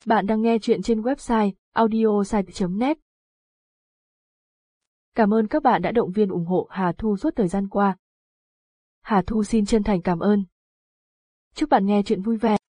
Bạn đang nghe chuyện trên website audiosite.net. Cảm ơn các bạn đã động viên ủng hộ Hà Thu suốt thời gian qua. Hà Thu xin chân thành cảm ơn. Chúc bạn nghe chuyện vui vẻ.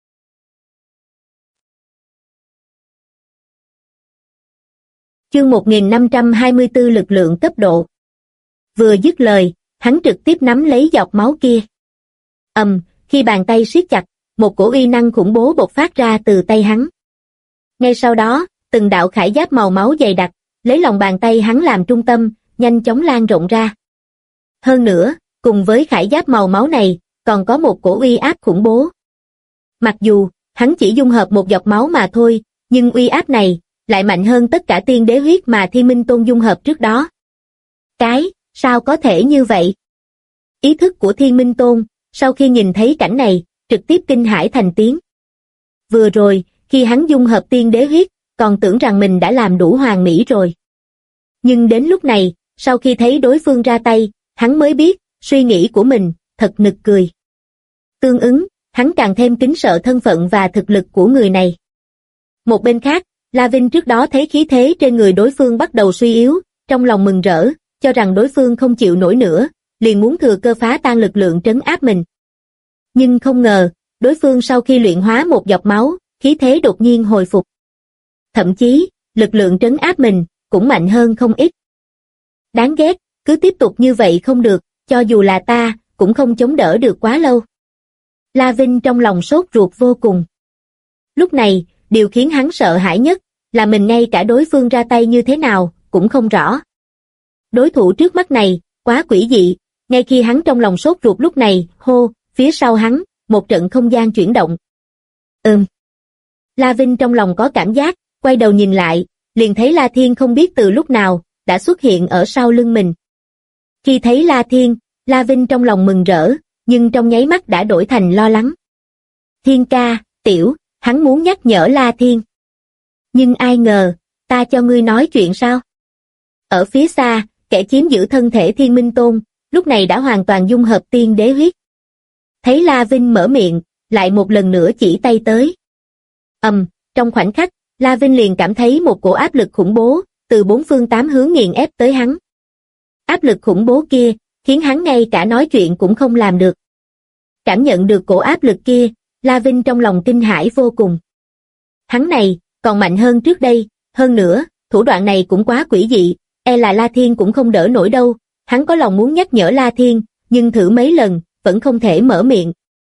Chương 1524 lực lượng cấp độ. Vừa dứt lời, hắn trực tiếp nắm lấy giọt máu kia. Khi bàn tay siết chặt, một cổ uy năng khủng bố bộc phát ra từ tay hắn. Ngay sau đó, từng đạo khải giáp màu máu dày đặc, lấy lòng bàn tay hắn làm trung tâm, nhanh chóng lan rộng ra. Hơn nữa, cùng với khải giáp màu máu này, còn có một cổ uy áp khủng bố. Mặc dù, hắn chỉ dung hợp một giọt máu mà thôi, nhưng uy áp này, lại mạnh hơn tất cả tiên đế huyết mà Thiên Minh Tôn dung hợp trước đó. Sao có thể như vậy? Ý thức của Thiên Minh Tôn, sau khi nhìn thấy cảnh này, trực tiếp kinh hãi thành tiếng. Vừa rồi, khi hắn dung hợp tiên đế huyết, còn tưởng rằng mình đã làm đủ hoàn mỹ rồi. Nhưng đến lúc này, sau khi thấy đối phương ra tay, hắn mới biết, suy nghĩ của mình, thật nực cười. Tương ứng, hắn càng thêm kính sợ thân phận và thực lực của người này. Một bên khác, La Vinh trước đó thấy khí thế trên người đối phương bắt đầu suy yếu, trong lòng mừng rỡ, cho rằng đối phương không chịu nổi nữa, liền muốn thừa cơ phá tan lực lượng trấn áp mình. Nhưng không ngờ, đối phương sau khi luyện hóa một giọt máu, khí thế đột nhiên hồi phục. Thậm chí, lực lượng trấn áp mình, cũng mạnh hơn không ít. Đáng ghét, cứ tiếp tục như vậy không được, cho dù là ta, cũng không chống đỡ được quá lâu. La Vinh trong lòng sốt ruột vô cùng. Lúc này, điều khiến hắn sợ hãi nhất, là mình ngay cả đối phương ra tay như thế nào, cũng không rõ. Đối thủ trước mắt này, quá quỷ dị, ngay khi hắn trong lòng sốt ruột lúc này, phía sau hắn, một trận không gian chuyển động. La Vinh trong lòng có cảm giác, quay đầu nhìn lại, liền thấy La Thiên không biết từ lúc nào, đã xuất hiện ở sau lưng mình. Khi thấy La Thiên, La Vinh trong lòng mừng rỡ, nhưng trong nháy mắt đã đổi thành lo lắng. Thiên ca, hắn muốn nhắc nhở La Thiên. Nhưng ai ngờ, ta cho ngươi nói chuyện sao? Ở phía xa, kẻ chiếm giữ thân thể Thiên Minh Tôn, lúc này đã hoàn toàn dung hợp tiên đế huyết. Thấy La Vinh mở miệng, lại một lần nữa chỉ tay tới. Trong khoảnh khắc, La Vinh liền cảm thấy một cổ áp lực khủng bố, từ bốn phương tám hướng nghiền ép tới hắn. Áp lực khủng bố kia, khiến hắn ngay cả nói chuyện cũng không làm được. Cảm nhận được cổ áp lực kia, La Vinh trong lòng kinh hãi vô cùng. Hắn này, còn mạnh hơn trước đây, hơn nữa, thủ đoạn này cũng quá quỷ dị, là La Thiên cũng không đỡ nổi đâu. Hắn có lòng muốn nhắc nhở La Thiên, nhưng thử mấy lần, vẫn không thể mở miệng.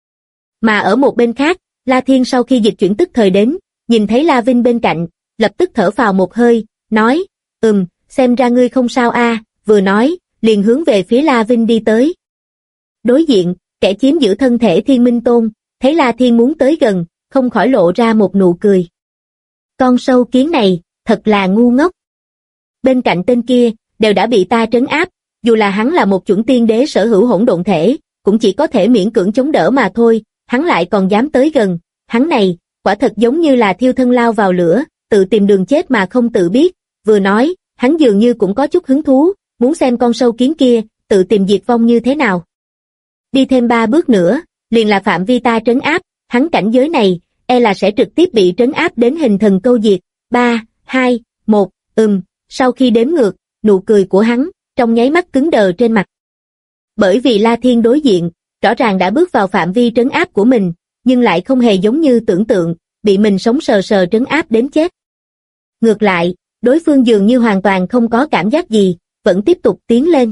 Mà ở một bên khác, La Thiên sau khi dịch chuyển tức thời đến, nhìn thấy La Vinh bên cạnh, lập tức thở phào một hơi, nói, xem ra ngươi không sao a, vừa nói, liền hướng về phía La Vinh đi tới. Đối diện, kẻ chiếm giữ thân thể Thiên Minh Tôn, thấy La Thiên muốn tới gần, không khỏi lộ ra một nụ cười. Con sâu kiến này, thật là ngu ngốc. Bên cạnh tên kia, đều đã bị ta trấn áp, dù là hắn là một chuẩn tiên đế sở hữu hỗn độn thể, cũng chỉ có thể miễn cưỡng chống đỡ mà thôi, hắn lại còn dám tới gần, hắn này, quả thật giống như là thiêu thân lao vào lửa, tự tìm đường chết mà không tự biết, vừa nói, hắn dường như cũng có chút hứng thú, muốn xem con sâu kiến kia, tự tìm diệt vong như thế nào. Đi thêm 3 bước nữa, liền là phạm vi ta trấn áp, hắn cảnh giới này, là sẽ trực tiếp bị trấn áp đến hình thần câu diệt, 3, 2, 1, sau khi đếm ngược, nụ cười của hắn, trong nháy mắt cứng đờ trên mặt. Bởi vì La Thiên đối diện, rõ ràng đã bước vào phạm vi trấn áp của mình, nhưng lại không hề giống như tưởng tượng, bị mình sống sờ sờ trấn áp đến chết. Ngược lại, đối phương dường như hoàn toàn không có cảm giác gì, vẫn tiếp tục tiến lên.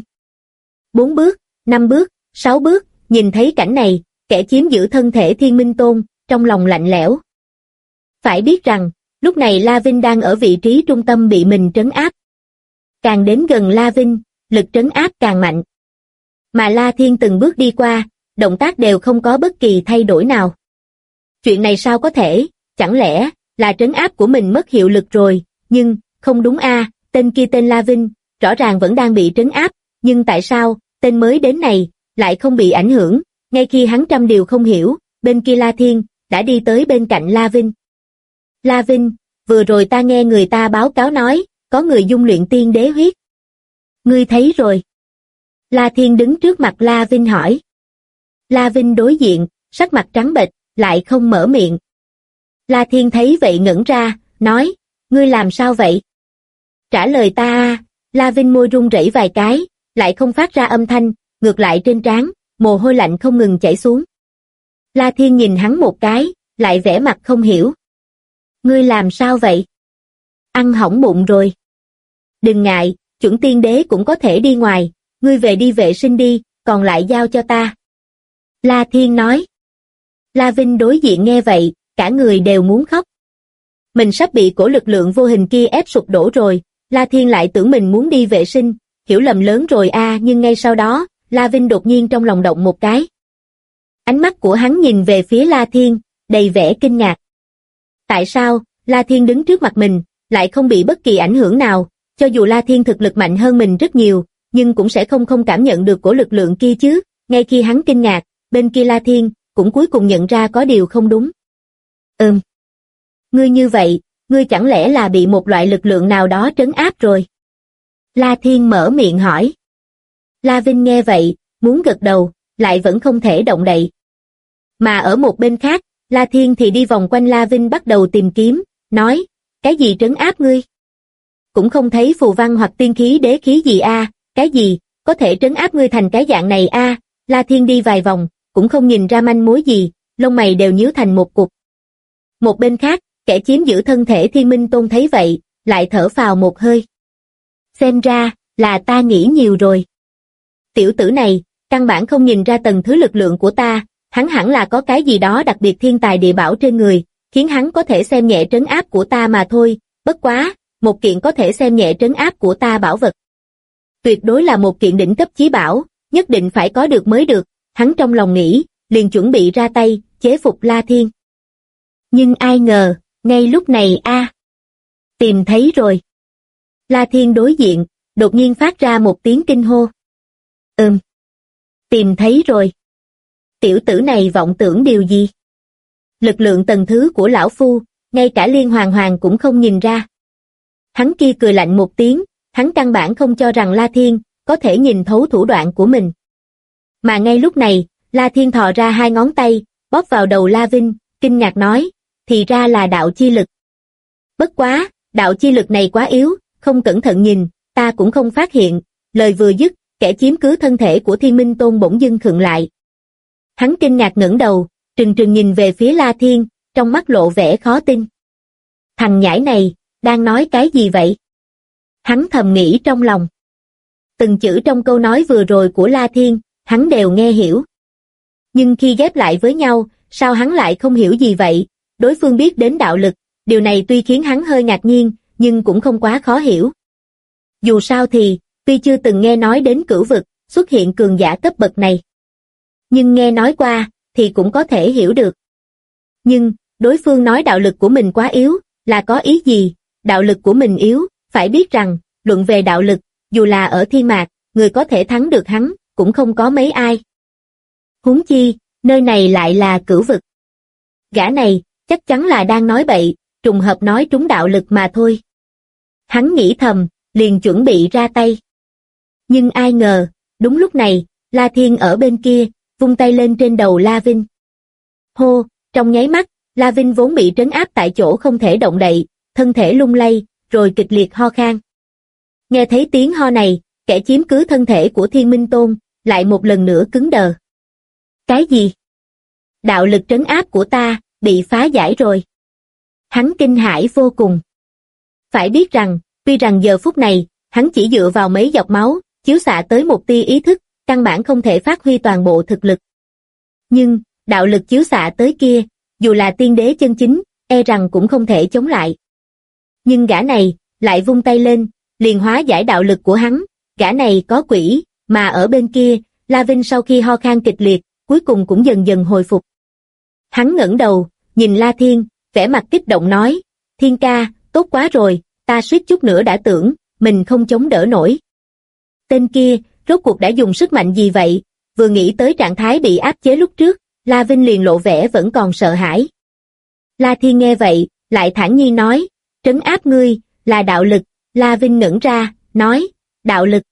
4 bước, 5 bước, 6 bước, nhìn thấy cảnh này, kẻ chiếm giữ thân thể Thiên Minh Tôn, trong lòng lạnh lẽo. Phải biết rằng, lúc này La Vinh đang ở vị trí trung tâm bị mình trấn áp. Càng đến gần La Vinh, lực trấn áp càng mạnh. Mà La Thiên từng bước đi qua, động tác đều không có bất kỳ thay đổi nào. Chuyện này sao có thể, chẳng lẽ là trấn áp của mình mất hiệu lực rồi, nhưng, không đúng a, tên kia tên La Vinh, rõ ràng vẫn đang bị trấn áp, nhưng tại sao, tên mới đến này, lại không bị ảnh hưởng, ngay khi hắn trăm điều không hiểu, bên kia La Thiên, đã đi tới bên cạnh La Vinh. La Vinh, vừa rồi ta nghe người ta báo cáo nói, có người dung luyện tiên đế huyết. Ngươi thấy rồi. La Thiên đứng trước mặt La Vinh hỏi. La Vinh đối diện, sắc mặt trắng bệch, lại không mở miệng. La Thiên thấy vậy ngẩn ra, nói, ngươi làm sao vậy? Trả lời ta a. La Vinh môi run rẩy vài cái, lại không phát ra âm thanh, ngược lại trên trán, mồ hôi lạnh không ngừng chảy xuống. La Thiên nhìn hắn một cái, lại vẻ mặt không hiểu. Ngươi làm sao vậy? Ăn hỏng bụng rồi. Đừng ngại, chuẩn tiên đế cũng có thể đi ngoài, ngươi về đi vệ sinh đi, còn lại giao cho ta. La Thiên nói. La Vinh đối diện nghe vậy, cả người đều muốn khóc. Mình sắp bị cổ lực lượng vô hình kia ép sụp đổ rồi, La Thiên lại tưởng mình muốn đi vệ sinh, hiểu lầm lớn rồi a. Nhưng ngay sau đó, La Vinh đột nhiên trong lòng động một cái. Ánh mắt của hắn nhìn về phía La Thiên, đầy vẻ kinh ngạc. Tại sao, La Thiên đứng trước mặt mình, lại không bị bất kỳ ảnh hưởng nào, cho dù La Thiên thực lực mạnh hơn mình rất nhiều, nhưng cũng sẽ không cảm nhận được cổ lực lượng kia chứ. Ngay khi hắn kinh ngạc, bên kia La Thiên cũng cuối cùng nhận ra có điều không đúng. Ngươi như vậy, ngươi chẳng lẽ là bị một loại lực lượng nào đó trấn áp rồi? La Thiên mở miệng hỏi. La Vinh nghe vậy, muốn gật đầu, lại vẫn không thể động đậy. Mà ở một bên khác, La Thiên thì đi vòng quanh La Vinh bắt đầu tìm kiếm, nói, cái gì trấn áp ngươi? Cũng không thấy phù văn hoặc tiên khí đế khí gì a, cái gì, có thể trấn áp ngươi thành cái dạng này a? La Thiên đi vài vòng, cũng không nhìn ra manh mối gì, lông mày đều nhíu thành một cục. Một bên khác, kẻ chiếm giữ thân thể Thiên Minh Tôn thấy vậy, lại thở phào một hơi. Xem ra, là ta nghĩ nhiều rồi. Tiểu tử này, căn bản không nhìn ra tầng thứ lực lượng của ta, hắn hẳn là có cái gì đó đặc biệt thiên tài địa bảo trên người, khiến hắn có thể xem nhẹ trấn áp của ta mà thôi, bất quá, một kiện có thể xem nhẹ trấn áp của ta bảo vật. Tuyệt đối là một kiện đỉnh cấp chí bảo, nhất định phải có được mới được, hắn trong lòng nghĩ, liền chuẩn bị ra tay, chế phục La Thiên. Nhưng ai ngờ, ngay lúc này tìm thấy rồi. La Thiên đối diện, đột nhiên phát ra một tiếng kinh hô. Tìm thấy rồi. Tiểu tử này vọng tưởng điều gì? Lực lượng tầng thứ của lão phu, ngay cả Liên Hoàng Hoàng cũng không nhìn ra. Hắn kia cười lạnh một tiếng, hắn căn bản không cho rằng La Thiên có thể nhìn thấu thủ đoạn của mình. Mà ngay lúc này, La Thiên thò ra hai ngón tay, bóp vào đầu La Vinh, kinh ngạc nói, thì ra là đạo chi lực. Bất quá, đạo chi lực này quá yếu, không cẩn thận nhìn, ta cũng không phát hiện. Lời vừa dứt, kẻ chiếm cứ thân thể của Thiên Minh Tôn bỗng dưng khựng lại. Hắn kinh ngạc ngẩng đầu, trừng trừng nhìn về phía La Thiên, trong mắt lộ vẻ khó tin. Thằng nhãi này, đang nói cái gì vậy? Hắn thầm nghĩ trong lòng. Từng chữ trong câu nói vừa rồi của La Thiên, hắn đều nghe hiểu. Nhưng khi ghép lại với nhau, sao hắn lại không hiểu gì vậy? Đối phương biết đến đạo lực, điều này tuy khiến hắn hơi ngạc nhiên, nhưng cũng không quá khó hiểu. Dù sao thì, tuy chưa từng nghe nói đến cửu vực, xuất hiện cường giả cấp bậc này. Nhưng nghe nói qua, thì cũng có thể hiểu được. Nhưng, đối phương nói đạo lực của mình quá yếu, là có ý gì? Đạo lực của mình yếu, phải biết rằng, luận về đạo lực, dù là ở thiên mạc, người có thể thắng được hắn, cũng không có mấy ai. Huống chi, nơi này lại là cửu vực. Gã này, chắc chắn là đang nói bậy, trùng hợp nói trúng đạo lực mà thôi. Hắn nghĩ thầm, liền chuẩn bị ra tay. Nhưng ai ngờ, đúng lúc này, La Thiên ở bên kia, vung tay lên trên đầu La Vinh. Hô, trong nháy mắt, La Vinh vốn bị trấn áp tại chỗ không thể động đậy, thân thể lung lay, rồi kịch liệt ho khan. Nghe thấy tiếng ho này, kẻ chiếm cứ thân thể của Thiên Minh Tôn, lại một lần nữa cứng đờ. Cái gì? Đạo lực trấn áp của ta, bị phá giải rồi. Hắn kinh hãi vô cùng. Phải biết rằng, tuy rằng giờ phút này, hắn chỉ dựa vào mấy giọt máu, chiếu xạ tới một tia ý thức, căn bản không thể phát huy toàn bộ thực lực. Nhưng, đạo lực chiếu xạ tới kia, dù là tiên đế chân chính, e rằng cũng không thể chống lại. Nhưng gã này, lại vung tay lên, liền hóa giải đạo lực của hắn, gã này có quỷ, mà ở bên kia, La Vinh sau khi ho khan kịch liệt, cuối cùng cũng dần dần hồi phục. Hắn ngẩng đầu, nhìn La Thiên, vẻ mặt kích động nói, Thiên ca, tốt quá rồi, ta suýt chút nữa đã tưởng, mình không chống đỡ nổi. Tên kia, rốt cuộc đã dùng sức mạnh gì vậy? Vừa nghĩ tới trạng thái bị áp chế lúc trước, La Vinh liền lộ vẻ vẫn còn sợ hãi. La Thiên nghe vậy, lại thản nhiên nói, trấn áp ngươi, là đạo lực. La Vinh ngẩn ra, nói, đạo lực.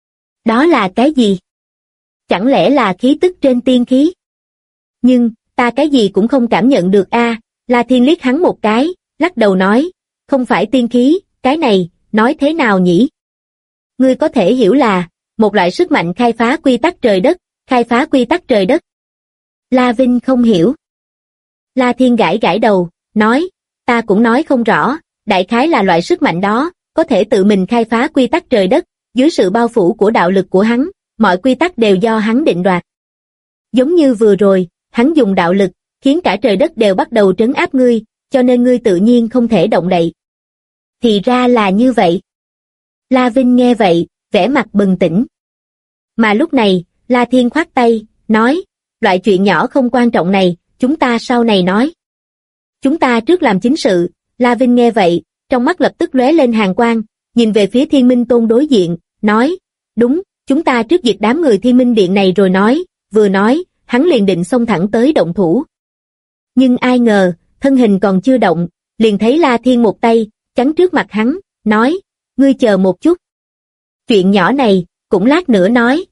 Đó là cái gì? Chẳng lẽ là khí tức trên tiên khí? Nhưng, ta cái gì cũng không cảm nhận được a. La Thiên liếc hắn một cái, lắc đầu nói, không phải tiên khí, cái này, nói thế nào nhỉ? Ngươi có thể hiểu là, một loại sức mạnh khai phá quy tắc trời đất, khai phá quy tắc trời đất. La Vinh không hiểu. La Thiên gãi gãi đầu, nói, ta cũng nói không rõ, đại khái là loại sức mạnh đó, có thể tự mình khai phá quy tắc trời đất, dưới sự bao phủ của đạo lực của hắn, mọi quy tắc đều do hắn định đoạt. Giống như vừa rồi, hắn dùng đạo lực, khiến cả trời đất đều bắt đầu trấn áp ngươi, cho nên ngươi tự nhiên không thể động đậy. Thì ra là như vậy. La Vinh nghe vậy, vẻ mặt bừng tỉnh. Mà lúc này, La Thiên khoát tay, nói, loại chuyện nhỏ không quan trọng này, chúng ta sau này nói. Chúng ta trước làm chính sự. La Vinh nghe vậy, trong mắt lập tức lóe lên hàn quang, nhìn về phía Thiên Minh Tôn đối diện, nói, đúng, chúng ta trước diệt đám người Thiên Minh Điện này rồi nói, vừa nói, hắn liền định xông thẳng tới động thủ. Nhưng ai ngờ, thân hình còn chưa động, liền thấy La Thiên một tay, chắn trước mặt hắn, nói, ngươi chờ một chút. Chuyện nhỏ này, cũng lát nữa nói,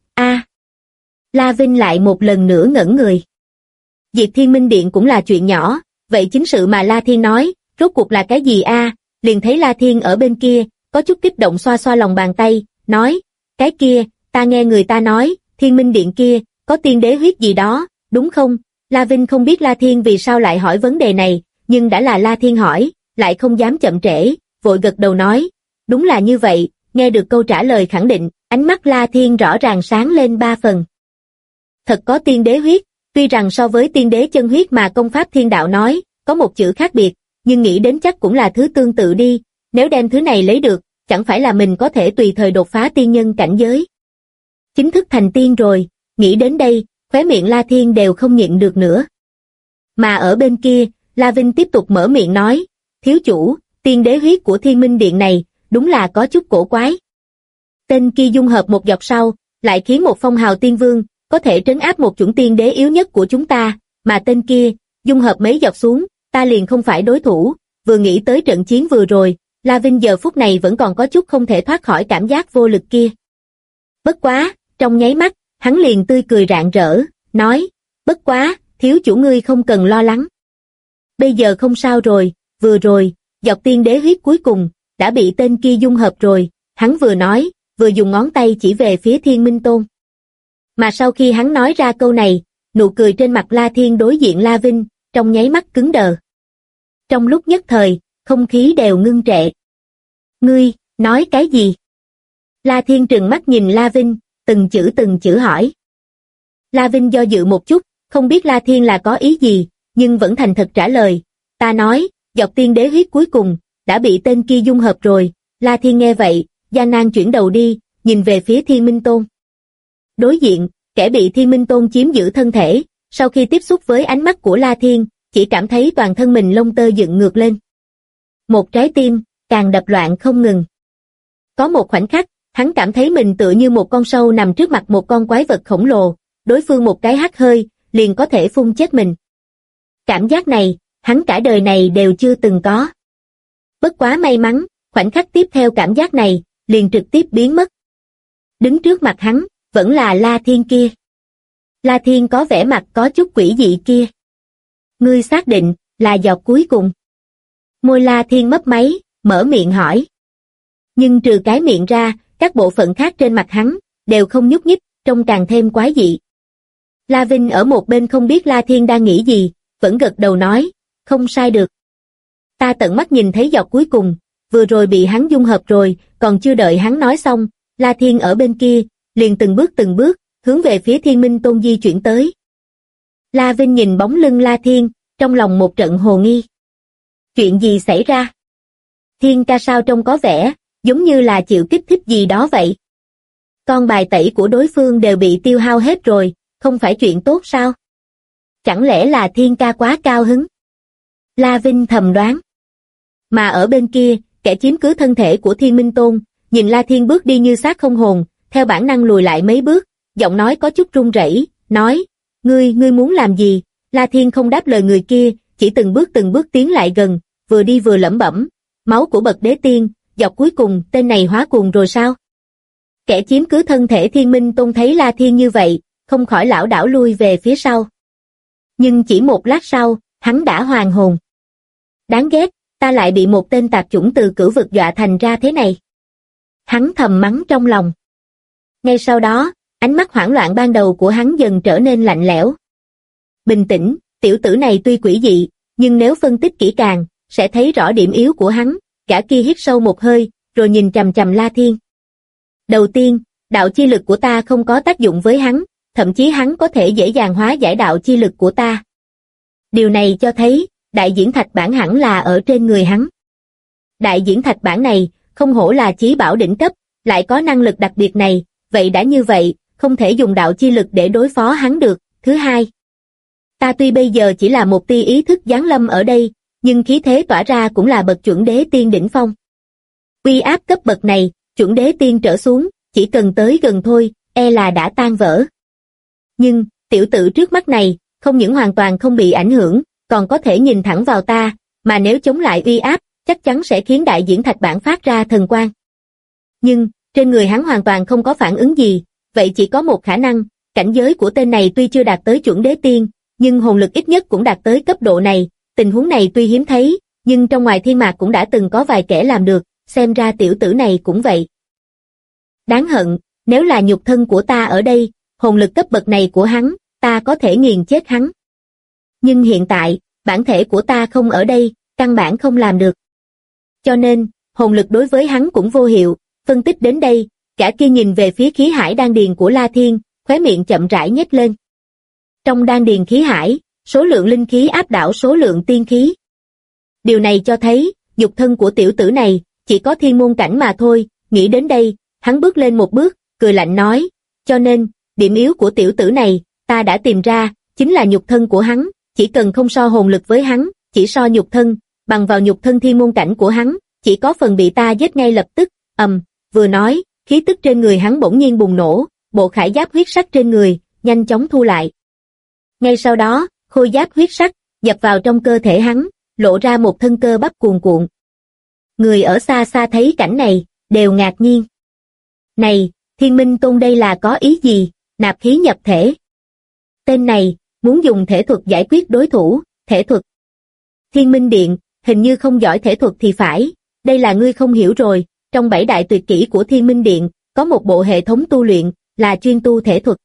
La Vinh lại một lần nữa ngẩn người. Diệt Thiên Minh Điện cũng là chuyện nhỏ, vậy chính sự mà La Thiên nói, rốt cuộc là cái gì Liền thấy La Thiên ở bên kia, có chút kích động xoa xoa lòng bàn tay, nói, cái kia, ta nghe người ta nói, Thiên Minh Điện kia, có tiên đế huyết gì đó, đúng không? La Vinh không biết La Thiên vì sao lại hỏi vấn đề này, nhưng đã là La Thiên hỏi, lại không dám chậm trễ, vội gật đầu nói, đúng là như vậy, nghe được câu trả lời khẳng định, ánh mắt La Thiên rõ ràng sáng lên 3 phần. Thật có tiên đế huyết, tuy rằng so với tiên đế chân huyết mà công pháp thiên đạo nói, có một chữ khác biệt, nhưng nghĩ đến chắc cũng là thứ tương tự đi, nếu đem thứ này lấy được, chẳng phải là mình có thể tùy thời đột phá tiên nhân cảnh giới. Chính thức thành tiên rồi, nghĩ đến đây, khóe miệng La Thiên đều không nhịn được nữa. Mà ở bên kia, La Vinh tiếp tục mở miệng nói, thiếu chủ, tiên đế huyết của Thiên Minh Điện này, đúng là có chút cổ quái. Tên kia dung hợp một giọt sau, lại khiến một phong hào tiên vương, có thể trấn áp một chủng tiên đế yếu nhất của chúng ta, mà tên kia, dung hợp mấy giọt xuống, ta liền không phải đối thủ, vừa nghĩ tới trận chiến vừa rồi, La Vinh giờ phút này vẫn còn có chút không thể thoát khỏi cảm giác vô lực kia. Bất quá, trong nháy mắt, hắn liền tươi cười rạng rỡ, nói, bất quá, thiếu chủ ngươi không cần lo lắng. Bây giờ không sao rồi, vừa rồi, giọt tiên đế huyết cuối cùng, đã bị tên kia dung hợp rồi, hắn vừa nói, vừa dùng ngón tay chỉ về phía Thiên Minh Tôn. Mà sau khi hắn nói ra câu này, nụ cười trên mặt La Thiên đối diện La Vinh, trong nháy mắt cứng đờ. Trong lúc nhất thời, không khí đều ngưng trệ. Ngươi, nói cái gì? La Thiên trừng mắt nhìn La Vinh, từng chữ hỏi. La Vinh do dự một chút, không biết La Thiên là có ý gì, nhưng vẫn thành thật trả lời. Ta nói, giọt tiên đế huyết cuối cùng, đã bị tên kia dung hợp rồi. La Thiên nghe vậy, gian nan chuyển đầu đi, nhìn về phía Thiên Minh Tôn. Đối diện, kẻ bị Thiên Minh Tôn chiếm giữ thân thể, sau khi tiếp xúc với ánh mắt của La Thiên, chỉ cảm thấy toàn thân mình lông tơ dựng ngược lên. Một trái tim, càng đập loạn không ngừng. Có một khoảnh khắc, hắn cảm thấy mình tựa như một con sâu nằm trước mặt một con quái vật khổng lồ, đối phương một cái hắt hơi, liền có thể phun chết mình. Cảm giác này, hắn cả đời này đều chưa từng có. Bất quá may mắn, khoảnh khắc tiếp theo cảm giác này, liền trực tiếp biến mất. Đứng trước mặt hắn, vẫn là La Thiên kia. La Thiên có vẻ mặt có chút quỷ dị kia. Ngươi xác định, là giọt cuối cùng. Môi La Thiên mấp máy, mở miệng hỏi. Nhưng trừ cái miệng ra, các bộ phận khác trên mặt hắn, đều không nhúc nhích, trông càng thêm quái dị. La Vinh ở một bên không biết La Thiên đang nghĩ gì, vẫn gật đầu nói, không sai được. Ta tận mắt nhìn thấy giọt cuối cùng, vừa rồi bị hắn dung hợp rồi, còn chưa đợi hắn nói xong, La Thiên ở bên kia, liền từng bước, hướng về phía Thiên Minh Tôn di chuyển tới. La Vinh nhìn bóng lưng La Thiên, trong lòng một trận hồ nghi. Chuyện gì xảy ra? Thiên ca sao trông có vẻ, giống như là chịu kích thích gì đó vậy. Con bài tẩy của đối phương đều bị tiêu hao hết rồi, không phải chuyện tốt sao? Chẳng lẽ là Thiên ca quá cao hứng? La Vinh thầm đoán. Mà ở bên kia, kẻ chiếm cứ thân thể của Thiên Minh Tôn, nhìn La Thiên bước đi như xác không hồn, theo bản năng lùi lại mấy bước, giọng nói có chút run rẩy, nói, ngươi muốn làm gì? La Thiên không đáp lời người kia, chỉ từng bước tiến lại gần, vừa đi vừa lẩm bẩm, máu của bậc đế tiên, giọt cuối cùng, tên này hóa cuồng rồi sao? Kẻ chiếm cứ thân thể Thiên Minh Tôn thấy La Thiên như vậy, không khỏi lảo đảo lui về phía sau. Nhưng chỉ một lát sau, hắn đã hoàn hồn. Đáng ghét, ta lại bị một tên tạp chủng từ cửu vực dọa thành ra thế này. Hắn thầm mắng trong lòng. Ngay sau đó, ánh mắt hoảng loạn ban đầu của hắn dần trở nên lạnh lẽo. Bình tĩnh, tiểu tử này tuy quỷ dị, nhưng nếu phân tích kỹ càng, sẽ thấy rõ điểm yếu của hắn. Gã kia hít sâu một hơi, rồi nhìn chằm chằm La Thiên. Đầu tiên, đạo chi lực của ta không có tác dụng với hắn, thậm chí hắn có thể dễ dàng hóa giải đạo chi lực của ta. Điều này cho thấy, đại diễn thạch bản hẳn là ở trên người hắn. Đại diễn thạch bản này, không hổ là chí bảo đỉnh cấp, lại có năng lực đặc biệt này, vậy đã như vậy, không thể dùng đạo chi lực để đối phó hắn được. Thứ hai, ta tuy bây giờ chỉ là một tia ý thức giáng lâm ở đây, nhưng khí thế tỏa ra cũng là bậc chuẩn đế tiên đỉnh phong. Uy áp cấp bậc này, chuẩn đế tiên trở xuống, chỉ cần tới gần thôi, e là đã tan vỡ. Nhưng, tiểu tử trước mắt này, không những hoàn toàn không bị ảnh hưởng, còn có thể nhìn thẳng vào ta, mà nếu chống lại uy áp, chắc chắn sẽ khiến đại diễn thạch bản phát ra thần quang. Nhưng, trên người hắn hoàn toàn không có phản ứng gì, vậy chỉ có một khả năng, cảnh giới của tên này tuy chưa đạt tới chuẩn đế tiên, nhưng hồn lực ít nhất cũng đạt tới cấp độ này. Tình huống này tuy hiếm thấy, nhưng trong ngoài thiên mạc cũng đã từng có vài kẻ làm được, xem ra tiểu tử này cũng vậy. Đáng hận, nếu là nhục thân của ta ở đây, hồn lực cấp bậc này của hắn, ta có thể nghiền chết hắn. Nhưng hiện tại, bản thể của ta không ở đây, căn bản không làm được. Cho nên, hồn lực đối với hắn cũng vô hiệu. Phân tích đến đây, gã kia nhìn về phía khí hải đan điền của La Thiên, khóe miệng chậm rãi nhếch lên. Trong đan điền khí hải, số lượng linh khí áp đảo số lượng tiên khí. Điều này cho thấy, nhục thân của tiểu tử này, chỉ có thiên môn cảnh mà thôi. Nghĩ đến đây, hắn bước lên một bước, cười lạnh nói, cho nên, điểm yếu của tiểu tử này, ta đã tìm ra, chính là nhục thân của hắn, chỉ cần không so hồn lực với hắn, chỉ so nhục thân, bằng vào nhục thân thiên môn cảnh của hắn, chỉ có phần bị ta giết ngay lập tức. Vừa nói, khí tức trên người hắn bỗng nhiên bùng nổ, bộ khải giáp huyết sắc trên người, nhanh chóng thu lại. Ngay sau đó, khôi giáp huyết sắc, dập vào trong cơ thể hắn, lộ ra một thân cơ bắp cuồn cuộn. Người ở xa xa thấy cảnh này, đều ngạc nhiên. Này, Thiên Minh Tôn đây là có ý gì, nạp khí nhập thể. Tên này, muốn dùng thể thuật giải quyết đối thủ, thể thuật. Thiên Minh Điện, hình như không giỏi thể thuật thì phải, đây là ngươi không hiểu rồi, trong 7 đại tuyệt kỹ của Thiên Minh Điện, có một bộ hệ thống tu luyện, là chuyên tu thể thuật.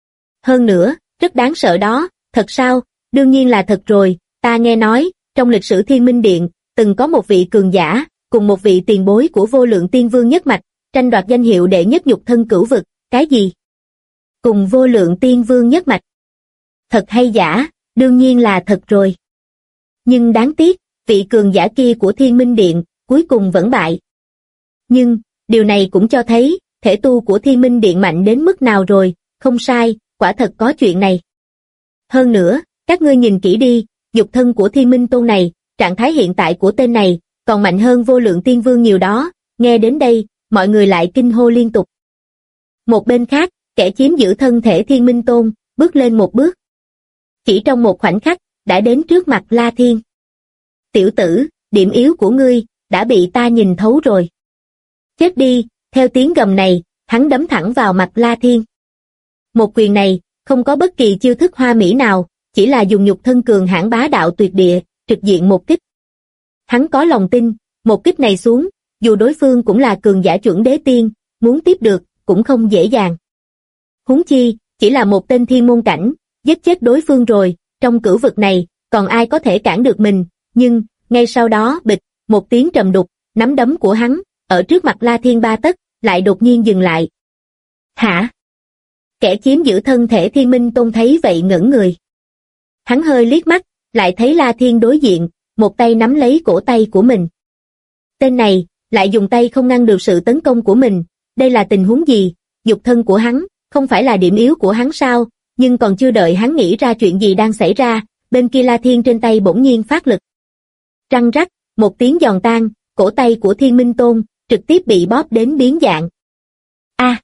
Hơn nữa, rất đáng sợ đó, thật sao? Đương nhiên là thật rồi, ta nghe nói, trong lịch sử Thiên Minh Điện, từng có một vị cường giả, cùng một vị tiền bối của Vô Lượng Tiên Vương nhất mạch, tranh đoạt danh hiệu đệ nhất nhục thân cửu vực. Cái gì? Cùng Vô Lượng Tiên Vương nhất mạch? Thật hay giả? Đương nhiên là thật rồi. Nhưng đáng tiếc, vị cường giả kia của Thiên Minh Điện, cuối cùng vẫn bại. Nhưng, điều này cũng cho thấy, thể tu của Thiên Minh Điện mạnh đến mức nào rồi. Không sai, quả thật có chuyện này. Hơn nữa, các ngươi nhìn kỹ đi, nhục thân của Thiên Minh Tôn này, trạng thái hiện tại của tên này, còn mạnh hơn Vô Lượng Tiên Vương nhiều đó. Nghe đến đây, mọi người lại kinh hô liên tục. Một bên khác, kẻ chiếm giữ thân thể Thiên Minh Tôn, bước lên một bước. Chỉ trong một khoảnh khắc, đã đến trước mặt La Thiên. Tiểu tử, điểm yếu của ngươi, đã bị ta nhìn thấu rồi. Chết đi, theo tiếng gầm này, hắn đấm thẳng vào mặt La Thiên. Một quyền này, không có bất kỳ chiêu thức hoa mỹ nào, chỉ là dùng nhục thân cường hãn bá đạo tuyệt địa, trực diện một kích. Hắn có lòng tin, một kích này xuống, dù đối phương cũng là cường giả chuẩn đế tiên, muốn tiếp được, cũng không dễ dàng. Huống chi, chỉ là một tên thiên môn cảnh, giết chết đối phương rồi, trong cửu vực này, còn ai có thể cản được mình, nhưng, ngay sau đó, bịch, một tiếng trầm đục, nắm đấm của hắn, ở trước mặt La Thiên 3 tấc, lại đột nhiên dừng lại. Hả? Kẻ chiếm giữ thân thể Thiên Minh Tôn thấy vậy ngẩn người. Hắn hơi liếc mắt, lại thấy La Thiên đối diện, một tay nắm lấy cổ tay của mình. Tên này, lại dùng tay không ngăn được sự tấn công của mình, đây là tình huống gì? Nhục thân của hắn, không phải là điểm yếu của hắn sao? Nhưng còn chưa đợi hắn nghĩ ra chuyện gì đang xảy ra, bên kia La Thiên trên tay bỗng nhiên phát lực. Răng rắc, một tiếng giòn tan, cổ tay của Thiên Minh Tôn, trực tiếp bị bóp đến biến dạng. A!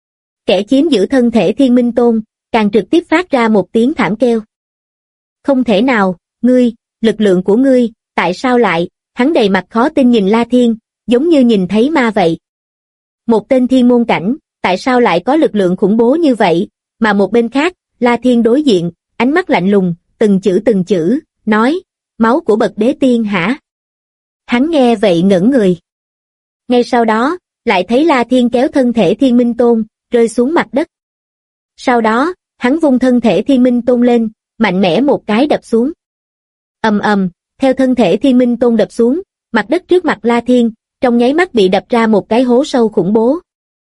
Kẻ chiếm giữ thân thể Thiên Minh Tôn, càng trực tiếp phát ra một tiếng thảm kêu. Không thể nào, ngươi, lực lượng của ngươi, tại sao lại? Hắn đầy mặt khó tin nhìn La Thiên, giống như nhìn thấy ma vậy. Một tên thiên môn cảnh, tại sao lại có lực lượng khủng bố như vậy? Mà một bên khác, La Thiên đối diện, ánh mắt lạnh lùng, từng chữ, nói, máu của bậc đế tiên hả? Hắn nghe vậy ngẩn người. Ngay sau đó, lại thấy La Thiên kéo thân thể Thiên Minh Tôn, rơi xuống mặt đất. Sau đó, hắn vung thân thể Thiên Minh Tôn lên, mạnh mẽ một cái đập xuống. Ầm ầm, theo thân thể Thiên Minh Tôn đập xuống, mặt đất trước mặt La Thiên, trong nháy mắt bị đập ra một cái hố sâu khủng bố.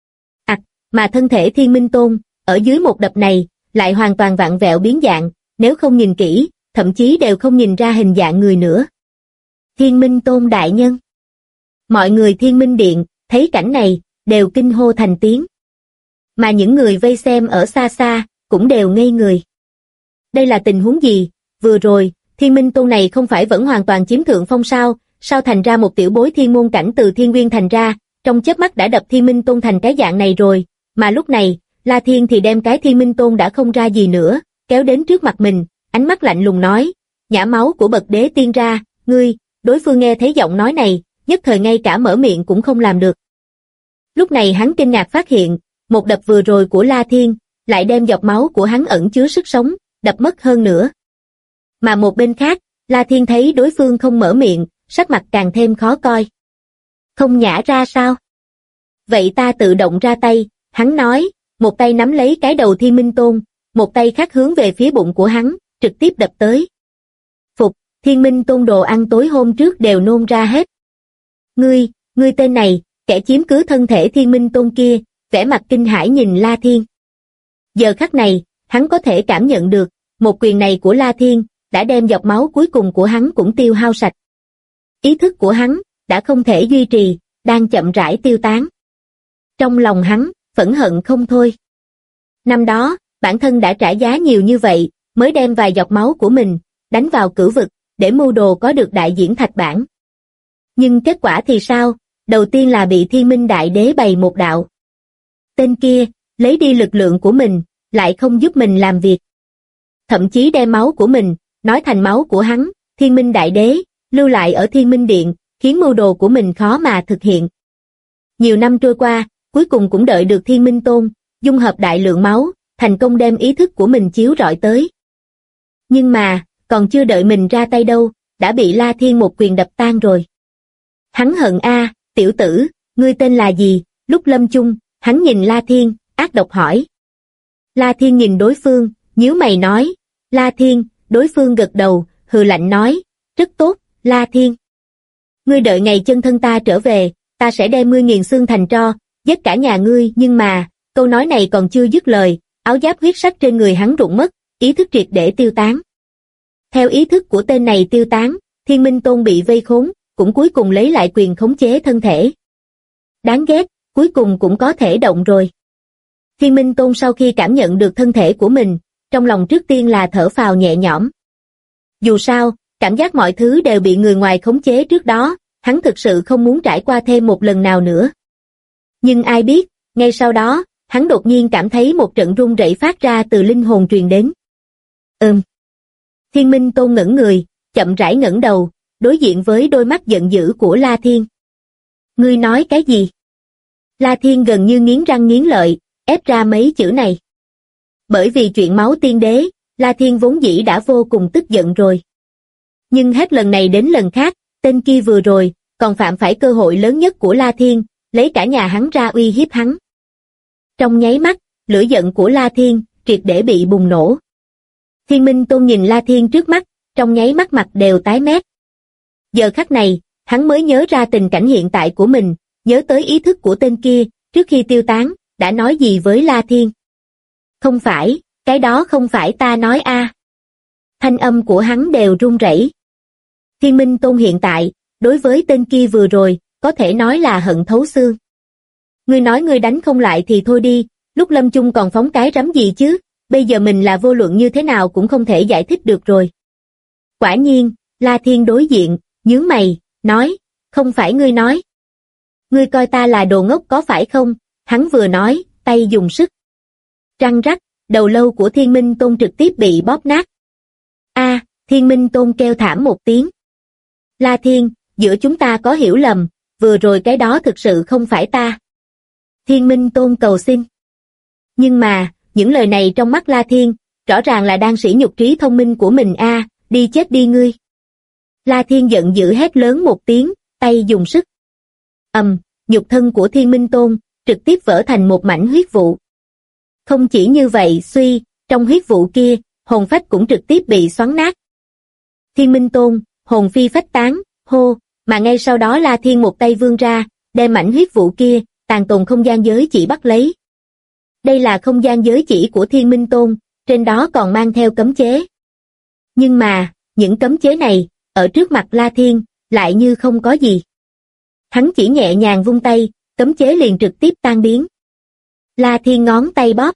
Mà thân thể Thiên Minh Tôn, ở dưới một đập này, lại hoàn toàn vặn vẹo biến dạng, nếu không nhìn kỹ, thậm chí đều không nhìn ra hình dạng người nữa. Thiên Minh Tôn đại nhân. Mọi người Thiên Minh Điện, thấy cảnh này, đều kinh hô thành tiếng. Mà những người vây xem ở xa xa, cũng đều ngây người. Đây là tình huống gì? Vừa rồi, Thiên Minh Tôn này không phải vẫn hoàn toàn chiếm thượng phong sao? Sao thành ra một tiểu bối thiên môn cảnh từ Thiên Nguyên thành ra, trong chớp mắt đã đập Thiên Minh Tôn thành cái dạng này rồi, mà lúc này, La Thiên thì đem cái Thiên Minh Tôn đã không ra gì nữa, kéo đến trước mặt mình, ánh mắt lạnh lùng nói, nhả máu của bậc đế tiên ra, ngươi. Đối phương nghe thấy giọng nói này, nhất thời ngay cả mở miệng cũng không làm được. Lúc này hắn kinh ngạc phát hiện, một đập vừa rồi của La Thiên, lại đem giọt máu của hắn ẩn chứa sức sống, đập mất hơn nữa. Mà một bên khác, La Thiên thấy đối phương không mở miệng, sắc mặt càng thêm khó coi. Không nhả ra sao? Vậy ta tự động ra tay, hắn nói, một tay nắm lấy cái đầu Thiên Minh Tôn, một tay khác hướng về phía bụng của hắn, trực tiếp đập tới. Phục, Thiên Minh Tôn đồ ăn tối hôm trước đều nôn ra hết. Ngươi tên này, kẻ chiếm cứ thân thể Thiên Minh Tôn kia, vẻ mặt kinh hãi nhìn La Thiên. Giờ khắc này, hắn có thể cảm nhận được, một quyền này của La Thiên, đã đem giọt máu cuối cùng của hắn cũng tiêu hao sạch. Ý thức của hắn, đã không thể duy trì, đang chậm rãi tiêu tán. Trong lòng hắn, phẫn hận không thôi. Năm đó, bản thân đã trả giá nhiều như vậy, mới đem vài giọt máu của mình, đánh vào cửu vực, để mưu đồ có được đại diễn thạch bản. Nhưng kết quả thì sao? Đầu tiên là bị Thiên Minh Đại Đế bày một đạo. Tên kia, lấy đi lực lượng của mình, lại không giúp mình làm việc. Thậm chí đem máu của mình, nói thành máu của hắn, Thiên Minh Đại Đế, lưu lại ở Thiên Minh Điện, khiến mưu đồ của mình khó mà thực hiện. Nhiều năm trôi qua, cuối cùng cũng đợi được Thiên Minh Tôn, dung hợp đại lượng máu, thành công đem ý thức của mình chiếu rọi tới. Nhưng mà, còn chưa đợi mình ra tay đâu, đã bị La Thiên một quyền đập tan rồi. Hắn hận a, tiểu tử, ngươi tên là gì? Lúc lâm chung, hắn nhìn La Thiên, ác độc hỏi. La Thiên nhìn đối phương, nhíu mày nói, La Thiên, đối phương gật đầu, hừ lạnh nói, rất tốt, La Thiên. Ngươi đợi ngày chân thân ta trở về, ta sẽ đem ngươi nghiền xương thành tro, giết cả nhà ngươi, nhưng mà, câu nói này còn chưa dứt lời, áo giáp huyết sắc trên người hắn rụng mất, ý thức triệt để tiêu tán. Theo ý thức của tên này tiêu tán, Thiên Minh Tôn bị vây khốn, cũng cuối cùng lấy lại quyền khống chế thân thể. Đáng ghét, cuối cùng cũng có thể động rồi. Thiên Minh Tôn sau khi cảm nhận được thân thể của mình, trong lòng trước tiên là thở phào nhẹ nhõm. Dù sao, cảm giác mọi thứ đều bị người ngoài khống chế trước đó, hắn thực sự không muốn trải qua thêm một lần nào nữa. Nhưng ai biết, ngay sau đó, hắn đột nhiên cảm thấy một trận run rẩy phát ra từ linh hồn truyền đến. Thiên Minh Tôn ngẩn người, chậm rãi ngẩng đầu, đối diện với đôi mắt giận dữ của La Thiên. Ngươi nói cái gì? La Thiên gần như nghiến răng nghiến lợi, ép ra mấy chữ này. Bởi vì chuyện máu tiên đế, La Thiên vốn dĩ đã vô cùng tức giận rồi. Nhưng hết lần này đến lần khác, tên kia vừa rồi, còn phạm phải cơ hội lớn nhất của La Thiên, lấy cả nhà hắn ra uy hiếp hắn. Trong nháy mắt, lửa giận của La Thiên, triệt để bị bùng nổ. Thiên Minh Tôn nhìn La Thiên trước mắt, trong nháy mắt mặt đều tái mét. Giờ khắc này, hắn mới nhớ ra tình cảnh hiện tại của mình, nhớ tới ý thức của tên kia, trước khi tiêu tán, đã nói gì với La Thiên. Không phải, cái đó không phải ta nói a. Thanh âm của hắn đều run rẩy. Thiên Minh Tôn hiện tại, đối với tên kia vừa rồi, có thể nói là hận thấu xương. Ngươi nói ngươi đánh không lại thì thôi đi, lúc lâm chung còn phóng cái rắm gì chứ, bây giờ mình là vô luận như thế nào cũng không thể giải thích được rồi. Quả nhiên, La Thiên đối diện, nhướng mày, nói, không phải ngươi nói. Ngươi coi ta là đồ ngốc có phải không? Hắn vừa nói, tay dùng sức. Răng rắc, đầu lâu của Thiên Minh Tôn trực tiếp bị bóp nát. A, Thiên Minh Tôn kêu thảm một tiếng. La Thiên, giữa chúng ta có hiểu lầm, vừa rồi cái đó thực sự không phải ta. Thiên Minh Tôn cầu xin. Nhưng mà, những lời này trong mắt La Thiên, rõ ràng là đang sỉ nhục trí thông minh của mình a, đi chết đi ngươi. La Thiên giận dữ hét lớn một tiếng, tay dùng sức. Nhục thân của Thiên Minh Tôn trực tiếp vỡ thành một mảnh huyết vụ. Không chỉ như vậy, trong huyết vụ kia, hồn phách cũng trực tiếp bị xoắn nát. Thiên Minh Tôn, hồn phi phách tán, hô, mà ngay sau đó La Thiên một tay vươn ra, đem mảnh huyết vụ kia, tàn tồn không gian giới chỉ bắt lấy. Đây là không gian giới chỉ của Thiên Minh Tôn, trên đó còn mang theo cấm chế. Nhưng mà, những cấm chế này, ở trước mặt La Thiên, lại như không có gì. Hắn chỉ nhẹ nhàng vung tay, cấm chế liền trực tiếp tan biến. La Thiên ngón tay bóp.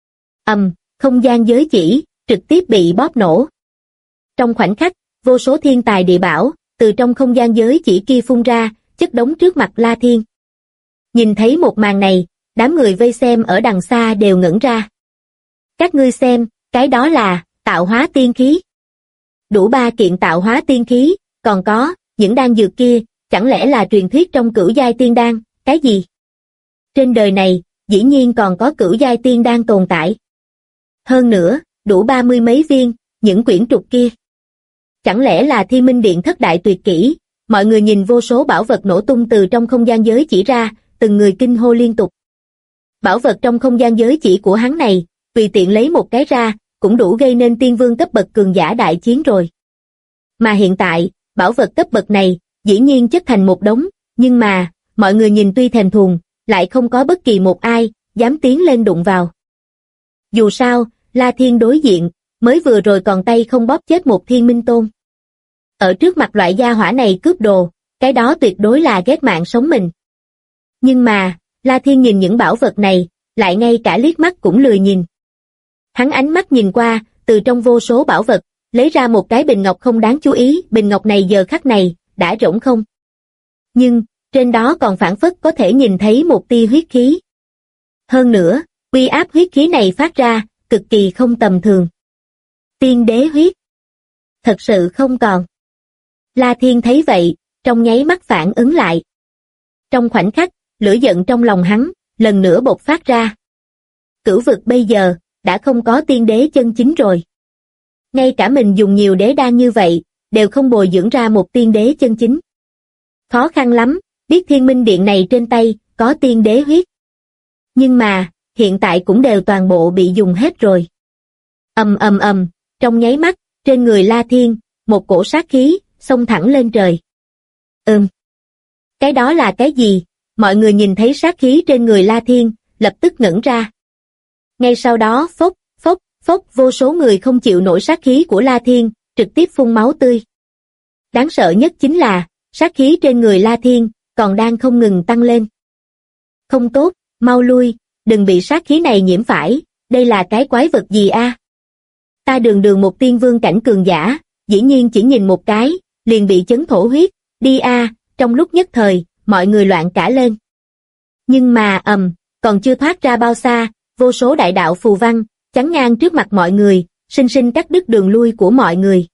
Không gian giới chỉ, trực tiếp bị bóp nổ. Trong khoảnh khắc, vô số thiên tài địa bảo, từ trong không gian giới chỉ kia phun ra, chất đống trước mặt La Thiên. Nhìn thấy một màn này, đám người vây xem ở đằng xa đều ngẩn ra. Các ngươi xem, cái đó là tạo hóa tiên khí. Đủ 3 kiện tạo hóa tiên khí, còn có những đan dược kia, chẳng lẽ là truyền thuyết trong cửu giai tiên đan, cái gì? Trên đời này, dĩ nhiên còn có cửu giai tiên đan tồn tại. Hơn nữa, đủ 30 mấy viên, những quyển trục kia. Chẳng lẽ là Thiên Minh Điện thất đại tuyệt kỹ? Mọi người nhìn vô số bảo vật nổ tung từ trong không gian giới chỉ ra, từng người kinh hô liên tục. Bảo vật trong không gian giới chỉ của hắn này, tùy tiện lấy một cái ra, cũng đủ gây nên tiên vương cấp bậc cường giả đại chiến rồi. Mà hiện tại, bảo vật cấp bậc này, dĩ nhiên chất thành một đống, nhưng mà, mọi người nhìn tuy thèm thuồng, lại không có bất kỳ một ai, dám tiến lên đụng vào. Dù sao, La Thiên đối diện, mới vừa rồi còn tay không bóp chết một Thiên Minh Tôn. Ở trước mặt loại gia hỏa này cướp đồ, cái đó tuyệt đối là ghét mạng sống mình. Nhưng mà, La Thiên nhìn những bảo vật này, lại ngay cả liếc mắt cũng lười nhìn. Hắn ánh mắt nhìn qua, từ trong vô số bảo vật, lấy ra một cái bình ngọc không đáng chú ý, bình ngọc này giờ khắc này, đã rỗng không. Nhưng, trên đó còn phảng phất có thể nhìn thấy một tia huyết khí. Hơn nữa, uy áp huyết khí này phát ra, cực kỳ không tầm thường. Tiên đế huyết. Thật sự không còn. La Thiên thấy vậy, trong nháy mắt phản ứng lại. Trong khoảnh khắc, lửa giận trong lòng hắn, lần nữa bộc phát ra. Cửu vực bây giờ, đã không có tiên đế chân chính rồi. Ngay cả mình dùng nhiều đế đan như vậy, đều không bồi dưỡng ra một tiên đế chân chính. Khó khăn lắm, biết Thiên Minh Điện này trên tay, có tiên đế huyết. Nhưng mà, hiện tại cũng đều toàn bộ bị dùng hết rồi. Trong nháy mắt, trên người La Thiên, một cổ sát khí, xông thẳng lên trời. Cái đó là cái gì? Mọi người nhìn thấy sát khí trên người La Thiên, lập tức ngẩn ra. Ngay sau đó, phốc, vô số người không chịu nổi sát khí của La Thiên, trực tiếp phun máu tươi. Đáng sợ nhất chính là, sát khí trên người La Thiên, còn đang không ngừng tăng lên. Không tốt, mau lui, đừng bị sát khí này nhiễm phải, đây là cái quái vật gì a? Ta đường một tiên vương cảnh cường giả, dĩ nhiên chỉ nhìn một cái, liền bị chấn thổ huyết, đi a, trong lúc nhất thời, mọi người loạn cả lên. Nhưng mà còn chưa thoát ra bao xa, vô số đại đạo phù văn, chắn ngang trước mặt mọi người, sinh sinh cắt đứt đường lui của mọi người.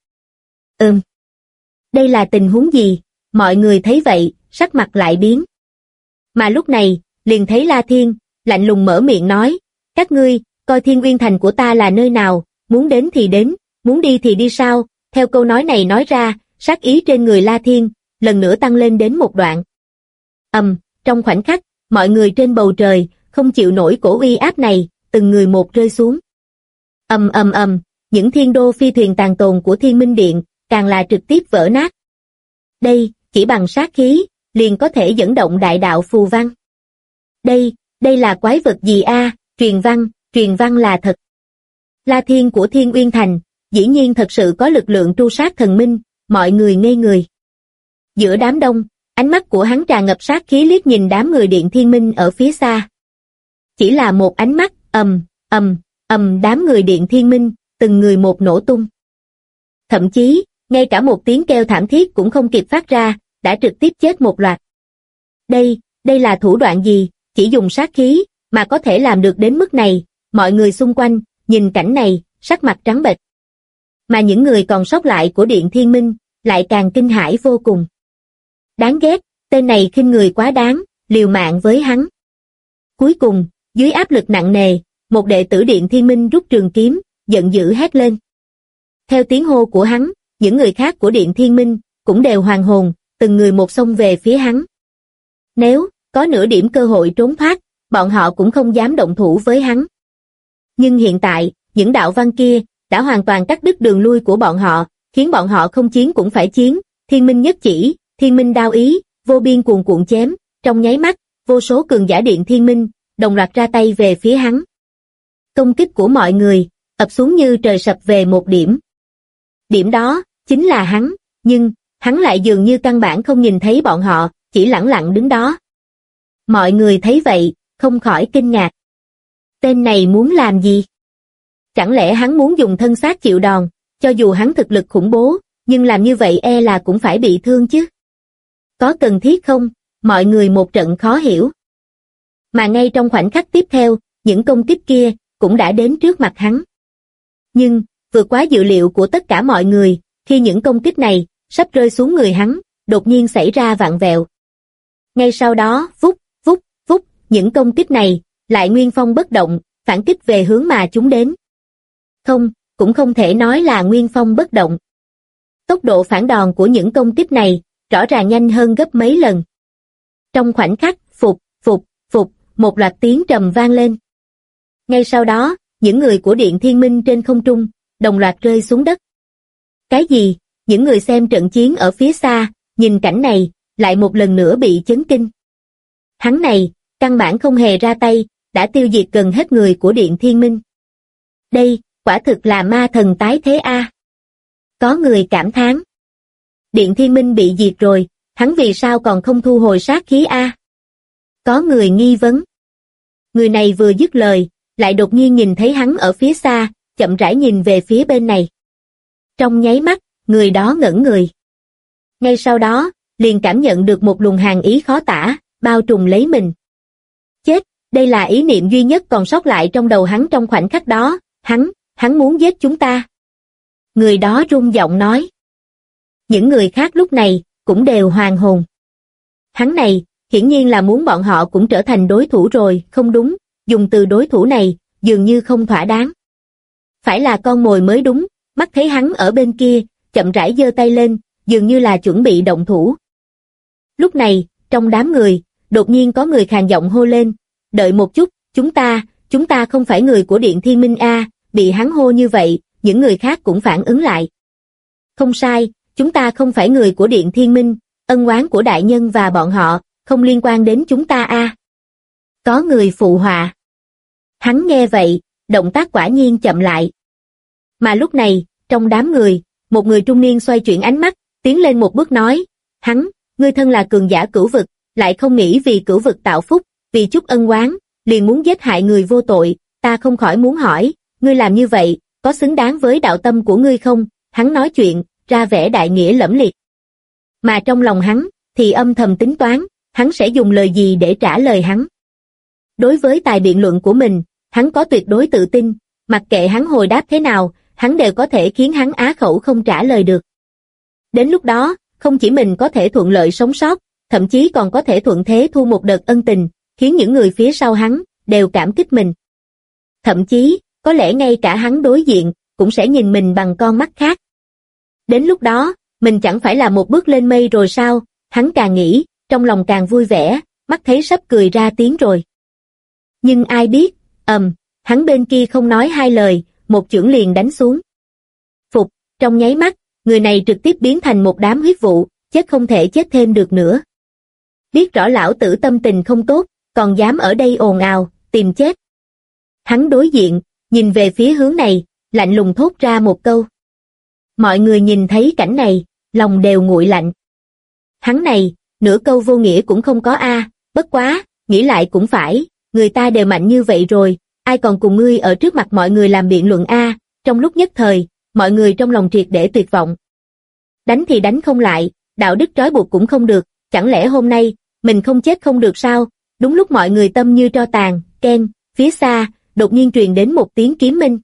Đây là tình huống gì? Mọi người thấy vậy, sắc mặt lại biến. Mà lúc này, liền thấy La Thiên, lạnh lùng mở miệng nói, các ngươi, coi Thiên Uyên Thành của ta là nơi nào, muốn đến thì đến, muốn đi thì đi sao? Theo câu nói này nói ra, sát ý trên người La Thiên, lần nữa tăng lên đến một đoạn. Trong khoảnh khắc, mọi người trên bầu trời, không chịu nổi cổ uy áp này, từng người một rơi xuống. Những thiên đô phi thuyền tàn tồn của Thiên Minh Điện, càng là trực tiếp vỡ nát. Đây, chỉ bằng sát khí, liền có thể dẫn động đại đạo phù văn. Đây là quái vật gì a? Truyền văn là thật. La Thiên của Thiên Uyên Thành, dĩ nhiên thật sự có lực lượng tru sát thần minh, mọi người ngây người. Giữa đám đông, ánh mắt của hắn tràn ngập sát khí liếc nhìn đám người Điện Thiên Minh ở phía xa. Chỉ là một ánh mắt, đám người Điện Thiên Minh, từng người một nổ tung. Thậm chí, ngay cả một tiếng kêu thảm thiết cũng không kịp phát ra, đã trực tiếp chết một loạt. Đây là thủ đoạn gì, chỉ dùng sát khí, mà có thể làm được đến mức này, mọi người xung quanh, nhìn cảnh này, sắc mặt trắng bệch. Mà những người còn sót lại của Điện Thiên Minh, lại càng kinh hãi vô cùng. Đáng ghét, tên này khinh người quá đáng, liều mạng với hắn. Cuối cùng, dưới áp lực nặng nề, một đệ tử Điện Thiên Minh rút trường kiếm, giận dữ hét lên. Theo tiếng hô của hắn, những người khác của Điện Thiên Minh, cũng đều hoàn hồn, từng người một xông về phía hắn. Nếu có nửa điểm cơ hội trốn thoát, bọn họ cũng không dám động thủ với hắn. Nhưng hiện tại, những đạo văn kia đã hoàn toàn cắt đứt đường lui của bọn họ, khiến bọn họ không chiến cũng phải chiến. Thiên minh nhất chỉ, thiên minh đao ý, vô biên cuồn cuộn chém, trong nháy mắt, vô số cường giả điện thiên minh đồng loạt ra tay về phía hắn. Công kích của mọi người ập xuống như trời sập về một điểm. Điểm đó chính là hắn, nhưng hắn lại dường như căn bản không nhìn thấy bọn họ, chỉ lẳng lặng đứng đó. Mọi người thấy vậy, không khỏi kinh ngạc. Tên này muốn làm gì? Chẳng lẽ hắn muốn dùng thân xác chịu đòn, cho dù hắn thực lực khủng bố, nhưng làm như vậy e là cũng phải bị thương chứ. Có cần thiết không? Mọi người một trận khó hiểu. Mà ngay trong khoảnh khắc tiếp theo, những công kích kia cũng đã đến trước mặt hắn. Nhưng, vượt quá dự liệu của tất cả mọi người, khi những công kích này sắp rơi xuống người hắn, đột nhiên xảy ra vạn vẹo. Ngay sau đó, vút, vút, vút, những công kích này lại nguyên phong bất động, phản kích về hướng mà chúng đến. Không, cũng không thể nói là nguyên phong bất động. Tốc độ phản đòn của những công kích này rõ ràng nhanh hơn gấp mấy lần. Trong khoảnh khắc, phục, phục, phục, một loạt tiếng trầm vang lên. Ngay sau đó, những người của Điện Thiên Minh trên không trung đồng loạt rơi xuống đất. Cái gì? Những người xem trận chiến ở phía xa, nhìn cảnh này, lại một lần nữa bị chấn kinh. Hắn này, căn bản không hề ra tay, đã tiêu diệt gần hết người của Điện Thiên Minh. Đây, quả thực là ma thần tái thế a. Có người cảm thán. Điện Thiên Minh bị diệt rồi, hắn vì sao còn không thu hồi sát khí a? Có người nghi vấn. Người này vừa dứt lời, lại đột nhiên nhìn thấy hắn ở phía xa, chậm rãi nhìn về phía bên này. Trong nháy mắt, người đó ngẩn người. Ngay sau đó, liền cảm nhận được một luồng hàn ý khó tả, bao trùm lấy mình. Chết, đây là ý niệm duy nhất còn sót lại trong đầu hắn trong khoảnh khắc đó, hắn muốn giết chúng ta. Người đó run giọng nói. Những người khác lúc này, cũng đều hoàn hồn. Hắn này, hiển nhiên là muốn bọn họ cũng trở thành đối thủ rồi, không đúng, dùng từ đối thủ này, dường như không thỏa đáng. Phải là con mồi mới đúng, mắt thấy hắn ở bên kia, chậm rãi giơ tay lên, dường như là chuẩn bị động thủ. Lúc này, trong đám người, đột nhiên có người khàn giọng hô lên, đợi một chút, chúng ta không phải người của Điện Thiên Minh a. Bị hắn hô như vậy, những người khác cũng phản ứng lại. Không sai, chúng ta không phải người của Điện Thiên Minh, ân oán của đại nhân và bọn họ, không liên quan đến chúng ta a. Có người phụ họa. Hắn nghe vậy, động tác quả nhiên chậm lại. Mà lúc này, trong đám người, một người trung niên xoay chuyển ánh mắt, tiến lên một bước nói, ngươi thân là cường giả cửu vực, lại không nghĩ vì cửu vực tạo phúc, vì chút ân oán, liền muốn giết hại người vô tội, ta không khỏi muốn hỏi, ngươi làm như vậy, có xứng đáng với đạo tâm của ngươi không? Hắn nói chuyện, ra vẻ đại nghĩa lẫm liệt. Mà trong lòng hắn, thì âm thầm tính toán, hắn sẽ dùng lời gì để trả lời hắn. Đối với tài biện luận của mình, hắn có tuyệt đối tự tin, mặc kệ hắn hồi đáp thế nào, hắn đều có thể khiến hắn á khẩu không trả lời được. Đến lúc đó, không chỉ mình có thể thuận lợi sống sót, thậm chí còn có thể thuận thế thu một đợt ân tình, khiến những người phía sau hắn đều cảm kích mình. Thậm chí, có lẽ ngay cả hắn đối diện cũng sẽ nhìn mình bằng con mắt khác. Đến lúc đó, mình chẳng phải là một bước lên mây rồi sao? Hắn càng nghĩ, trong lòng càng vui vẻ, mắt thấy sắp cười ra tiếng rồi. Nhưng ai biết, hắn bên kia không nói hai lời, một chưởng liền đánh xuống. Phục, trong nháy mắt, người này trực tiếp biến thành một đám huyết vụ, chết không thể chết thêm được nữa. Biết rõ lão tử tâm tình không tốt, còn dám ở đây ồn ào, tìm chết. Hắn đối diện, nhìn về phía hướng này, lạnh lùng thốt ra một câu. Mọi người nhìn thấy cảnh này, lòng đều nguội lạnh. Hắn này, nửa câu vô nghĩa cũng không có a, bất quá, nghĩ lại cũng phải, người ta đều mạnh như vậy rồi, ai còn cùng ngươi ở trước mặt mọi người làm biện luận a. Trong lúc nhất thời, mọi người trong lòng triệt để tuyệt vọng. Đánh thì đánh không lại, đạo đức trói buộc cũng không được, chẳng lẽ hôm nay, mình không chết không được sao? Đúng lúc mọi người tâm như tro tàn, keng, phía xa, đột nhiên truyền đến một tiếng kiếm minh.